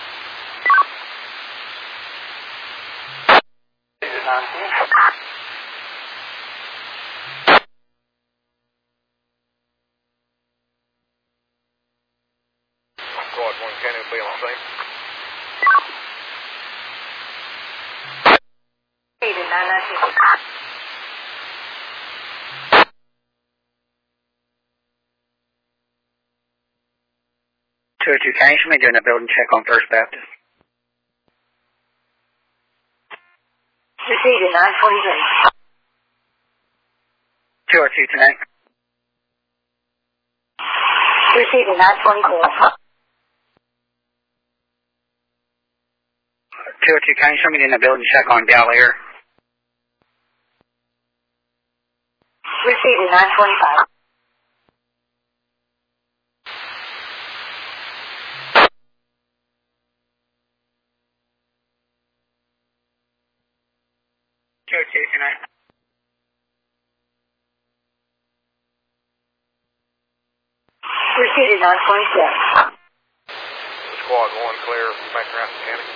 Squad 1 County will be on scene. Received at 992. County, should be doing a building check on First Baptist. Received at 943. 202 tonight. Received at 924. 202 County, should be doing a building check on Dallaire. Received at 925. Tonight. Received at 927. Squad 1 clear back around the county.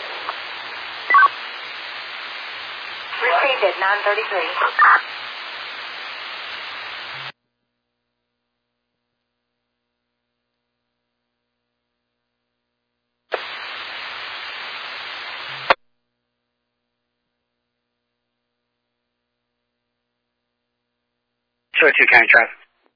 Received at 933. 202 County Traffic.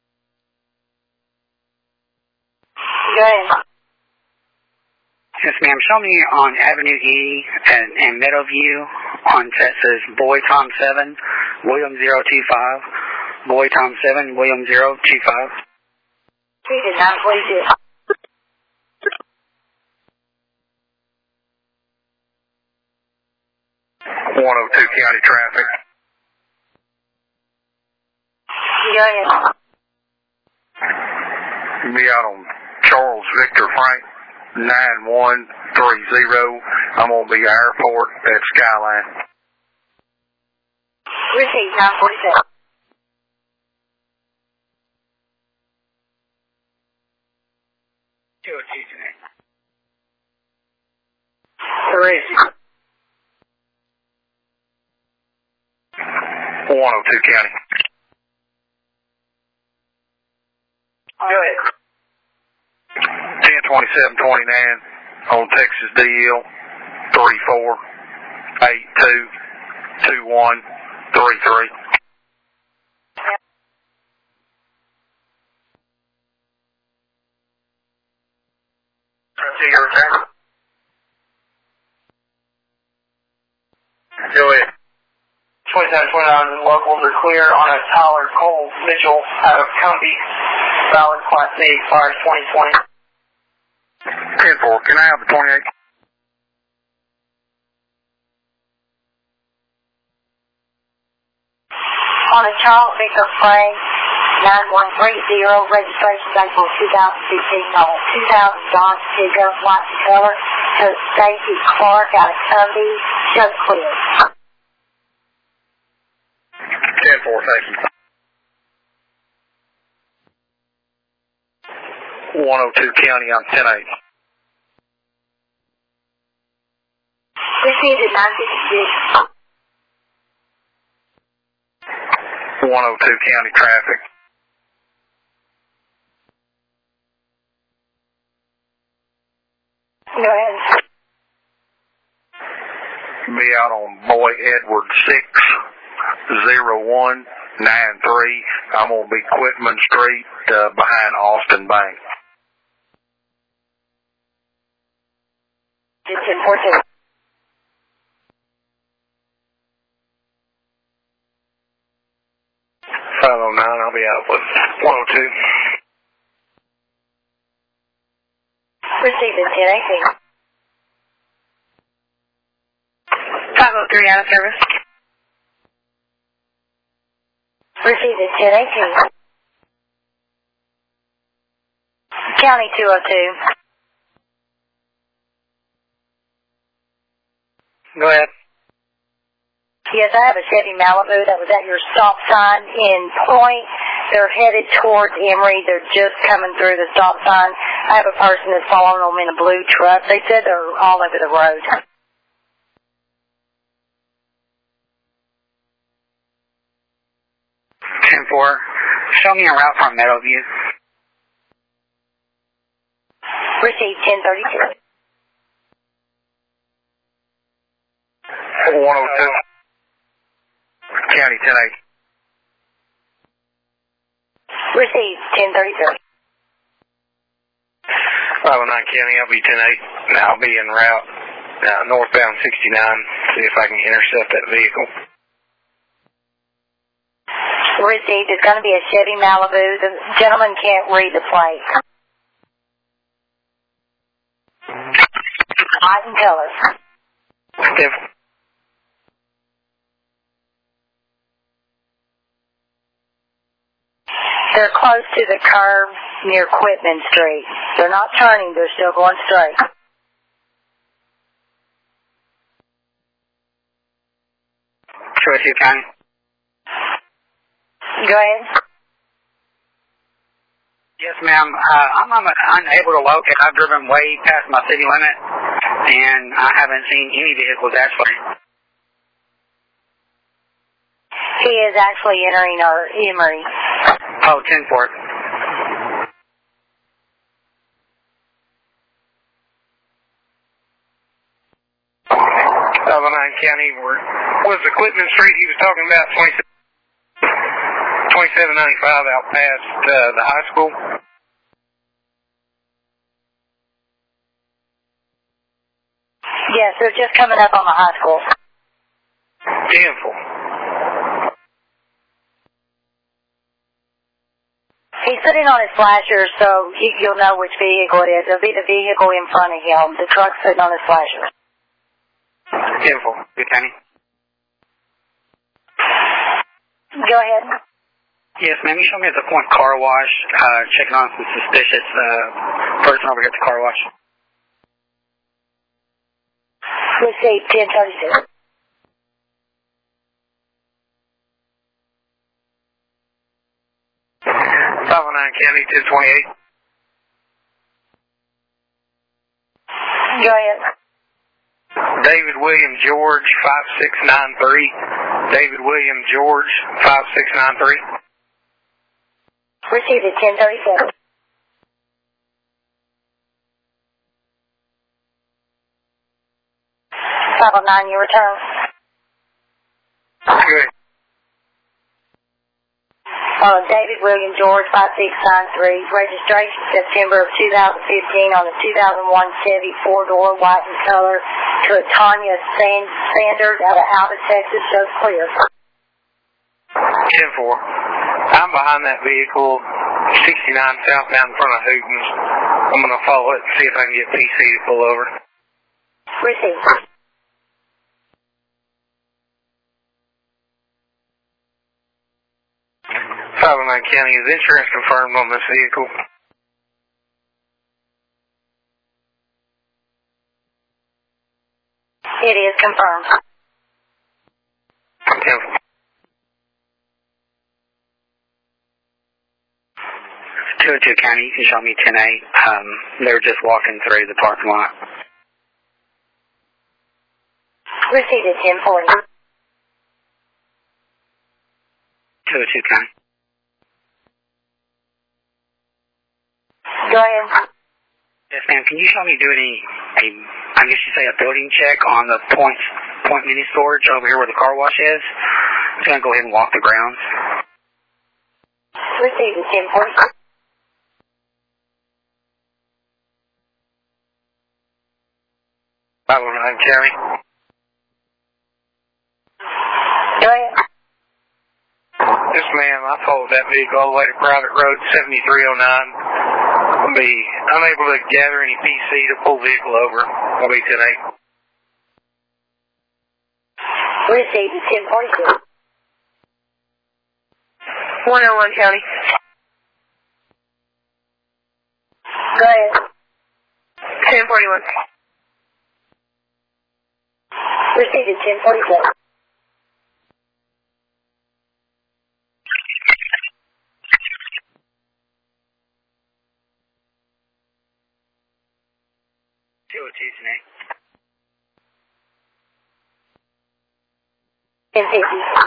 Go ahead. Yes, ma'am. Show me on Avenue E and Meadowview on Texas, Boy Tom 7, William 025. Boy Tom 7, William 025. Speed is 942. County traffic. Go ahead. Be out on Charles Victor Frank 9130. I'm going to be airport at Skyline. Receive 947. Three. 102 County. Go ahead. 102729 on Texas DL 34822133. Your return. Go ahead. 2729 locals are clear on a Tyler Cole Mitchell out of County. Valid Class A expires 2020. 10-4, can I have the 28? On a Charles Victor Frank 9130, registration April 2015 on 2000 Dodge pickup, white color, to Stacy Clark out of Covey, shows clear. 10-4, thank you. 102 County on 10-8. Received at 956. 102 County traffic. Go ahead. Be out on Boy Edward 60193. I'm going to be Quitman Street behind Austin Bank. 10-14. I'll be out with 102. Received at 1018. 503 out of service. Received at 1018. County 202. Go ahead. Yes, I have a Chevy Malibu that was at your stop sign in Point. They're headed towards Emory. They're just coming through the stop sign. I have a person that's following them in a blue truck. They said they're all over the road. 10-4. Show me a route from Meadowview. Received 1032. 102 County 10-8. Received 1033. 509 County, I'll be 10-8. And I'll be en route northbound 69. See if I can intercept that vehicle. Received. It's going to be a Chevy Malibu. The gentleman can't read the plate. White in color. They're close to the curve near Quitman Street. They're not turning. They're still going straight. Cherokee County. Go ahead. Yes, ma'am. I'm unable to locate. I've driven way past my city limit, and I haven't seen any vehicles actually. He is actually entering our Emory. Oh, 10-4. County, where was the Quitman Street he was talking about? 2795 out past the high school. Yes, they're just coming up on the high school. 10-4. He's putting on his flasher, so you'll know which vehicle it is. It'll be the vehicle in front of him. The truck's putting on his flasher. 10-4. Good, Kenny. Go ahead. Yes, ma'am. You showed me at the point car wash, checking on some suspicious person over here at the car wash. Let's see, 1036. County 1028. Go ahead. David William George 5693. David William George 5693. Received at 1037. You return. Good. David William George 5693. Registration September of 2015 on the 2001 Chevy 4-door white in color to a Tanya Sanders out of Alva, Texas. Shows clear. 10-4. I'm behind that vehicle, 69 southbound in front of Hooten's. I'm going to follow it and see if I can get PC to pull over. Received. 509 County, is insurance confirmed on this vehicle? It is confirmed. 202 County, you can show me 10-8. They were just walking through the parking lot. Received at 1040. 202 County. Go ahead. Yes, ma'am. Can you show me doing I guess you say a building check on the point mini storage over here where the car wash is? I'm going to go ahead and walk the grounds. Received at 1040. County. Go ahead. Yes, ma'am. I followed that vehicle all the way to private road 7309. I'll be unable to gather any PC to pull the vehicle over. I'll be 10-8. Received at 1042. 101 County. Go ahead. 1041. Received at 1047. Tuesday. 1050.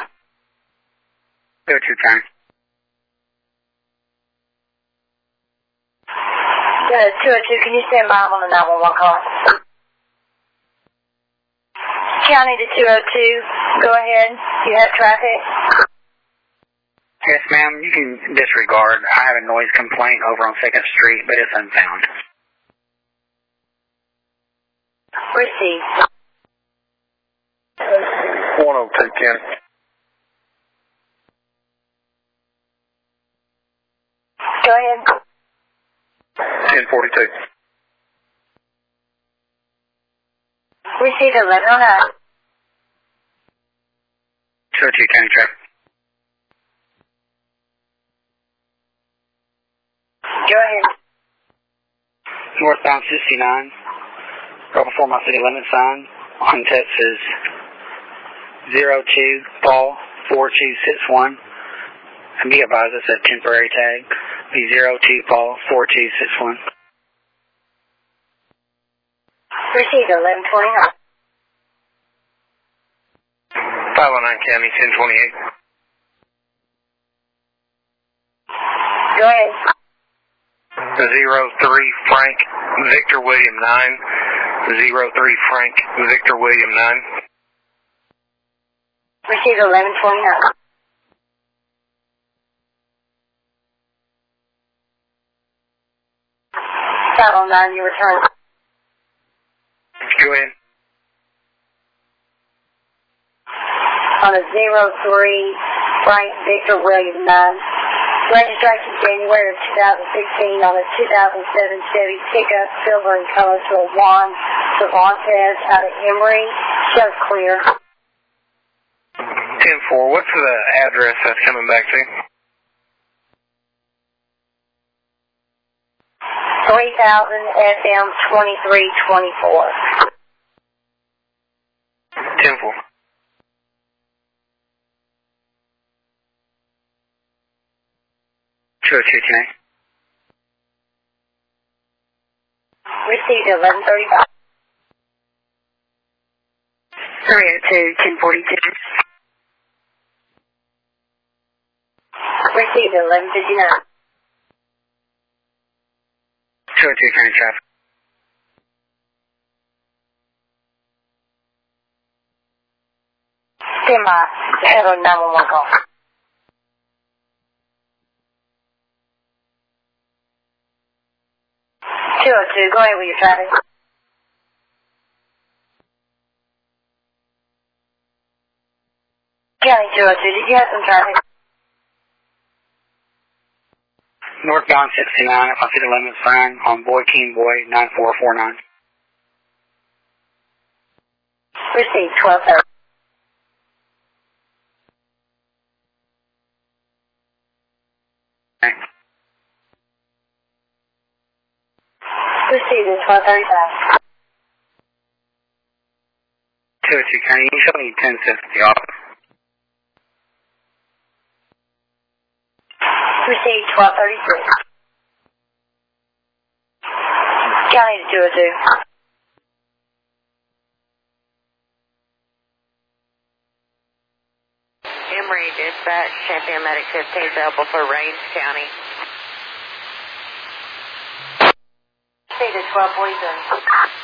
202 County. 202, can you stand by on the 911 call? County to 202, go ahead. You have traffic? Yes, ma'am. You can disregard. I have a noise complaint over on 2nd Street, but it's unfound. Received. 102 County. Go ahead. 1042. Received 1109. 202 County traffic. Go ahead. Northbound 69. Right before my city limit sign on Texas 02 Paul 4261. And be advised it's a temporary tag. Be 02 Paul 4261. Received 1129. 509 County 1028. Go ahead. 03 Frank Victor William 9. 03 Frank Victor William 9. Received 1129. 509, you return. Go ahead. On a 03, Frank Victor William 9. Registration January of 2016 on a 2007 Chevy pickup, silver in color to a Juan Cervantes out of Emory. Shows clear. 10-4, what's the address that's coming back to? 3000 FM 2324. 10-4. Sure, tonight. Received 1135. 302, 1042. Received 1159. Sure, county traffic. Stand by. Have a 911 call. Go ahead with your traffic. County 202, did you have some traffic? Northbound 69, if I see the limit sign on Boy King Boy 9449. Received 1230. Received 1235. 202 County, you show me 10 cents at the office. Received 1233. County to 202. Emory Dispatch, Champion Medic 15 available for Rains County. Received 1247.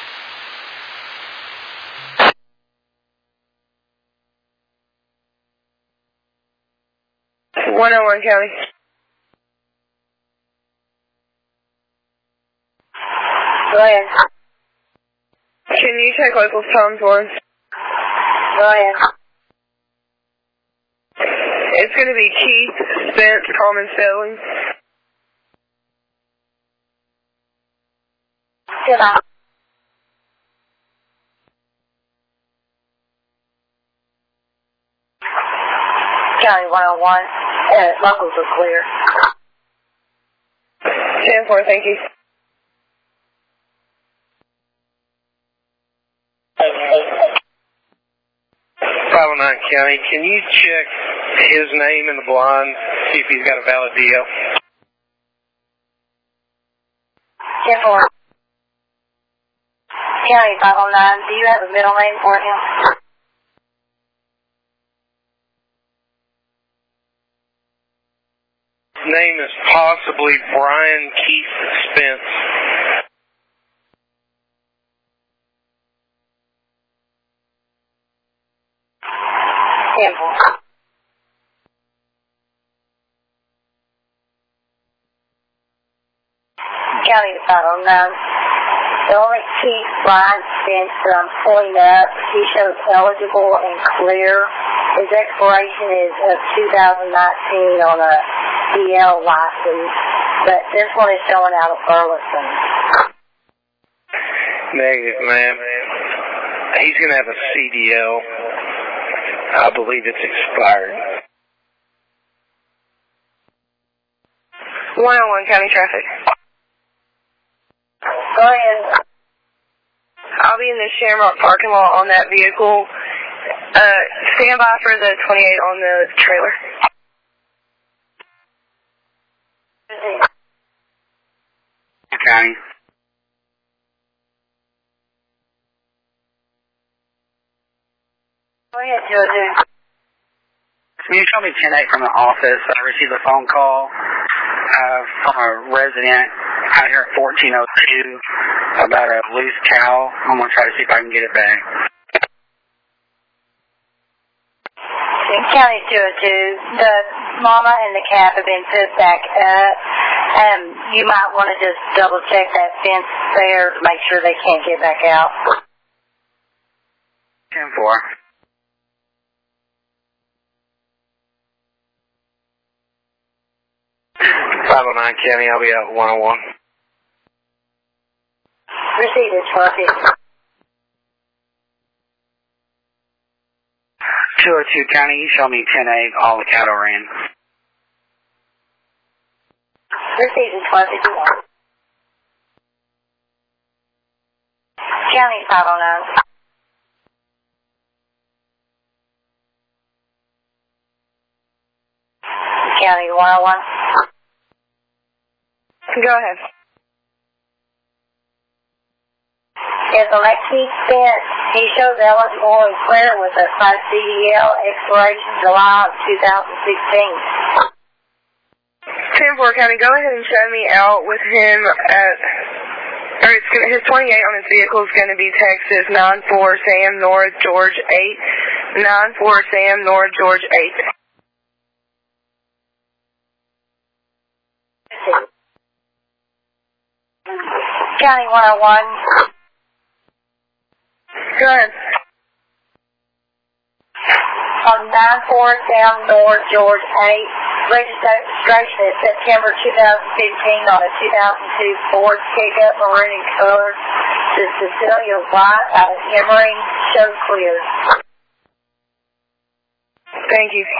101 County. Go ahead. Can you check local time for us? Go ahead. It's going to be Keith Spence, common spelling. Goodbye. County 101. Locals are clear. 10-4, thank you. County, can you check his name in the blind, see if he's got a valid DL? 10-4. County 509, do you have a middle name for him? His name is possibly Brian Keith Spence. County 509. The only Keith Brian Spence that I'm pulling up, he shows eligible and clear. His expiration is of 2019 on a DL license, but this one is showing out of Burleson. Negative, ma'am. He's going to have a CDL. I believe it's expired. 101 County traffic. Go ahead. I'll be in the Shamrock parking lot on that vehicle. Stand by for the 28 on the trailer. County. Go ahead, Joe. Can you show me 10-8 from the office? I received a phone call from a resident out here at 1402 about a loose cow. I'm going to try to see if I can get it back. In County 202, the mama and the calf have been put back up. You might want to just double check that fence there to make sure they can't get back out. 10-4. County, I'll be out 101. Received at 1250. 202 County, you show me 10-8, all the cattle ran. Received at 1251. County 509. County 101. Go ahead. Is Alexi Spence, he shows eligible and clear with a Class CDL expiration July of 2016. 10-4 County, go ahead and show me out with him at, or it's gonna, his 28 on his vehicle is going to be Texas 94 Sam North George 8. 94 Sam North George 8. County 101. Go ahead. On 94 Sam North George 8. Registration is September 2015 on a 2002 Ford pickup, maroon in color. To Cecilia White out of Emory. Show clear. Thank you.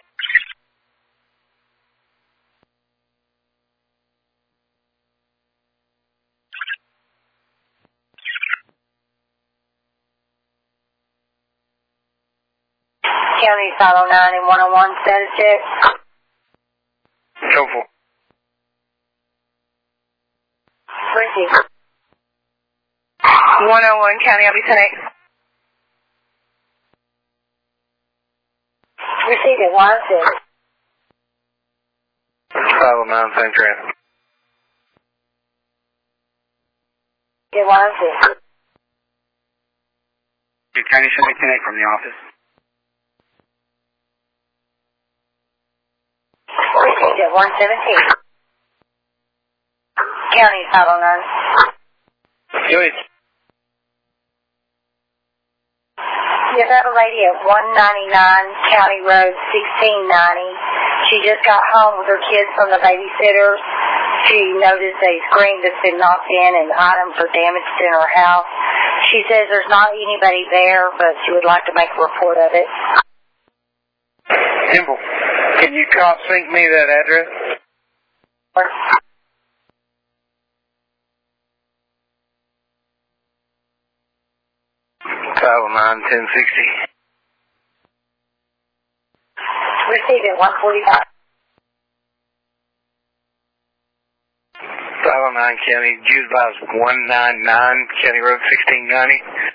County 509 and 101 status check. Go for 101 County, I'll be 10-8. Received at 106. 509, same traffic. At 106. County, show me 10-8 from the office. Received at 117. County 509. Good. You have a lady at 199 County Road 1690. She just got home with her kids from the babysitter. She noticed a screen that's been knocked in and items are damaged in her house. She says there's not anybody there, but she would like to make a report of it. Simple. Can you cop sync me that address? 509-1060. Received at 145. 509 County, Jews Vibes 199, County Road 1690.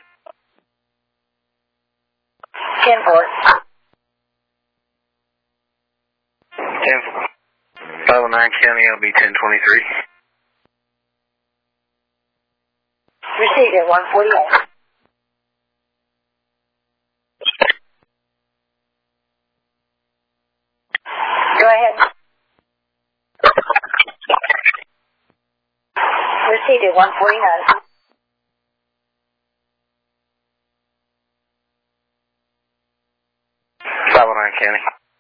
10-4. 509 County, LB 1023. Received at 148. Go ahead. Received at 149. County.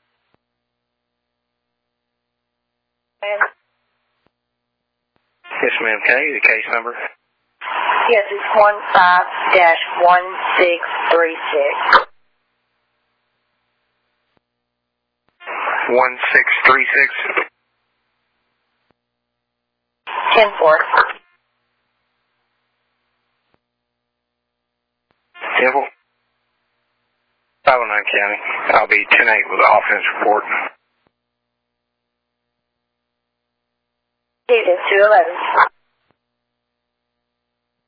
Yes, ma'am. Can I get the case number? Yes, it's 15-1636. 1636. 10-4. Simple. 509 County. I'll be 10-8 with the offense report. Received at 211.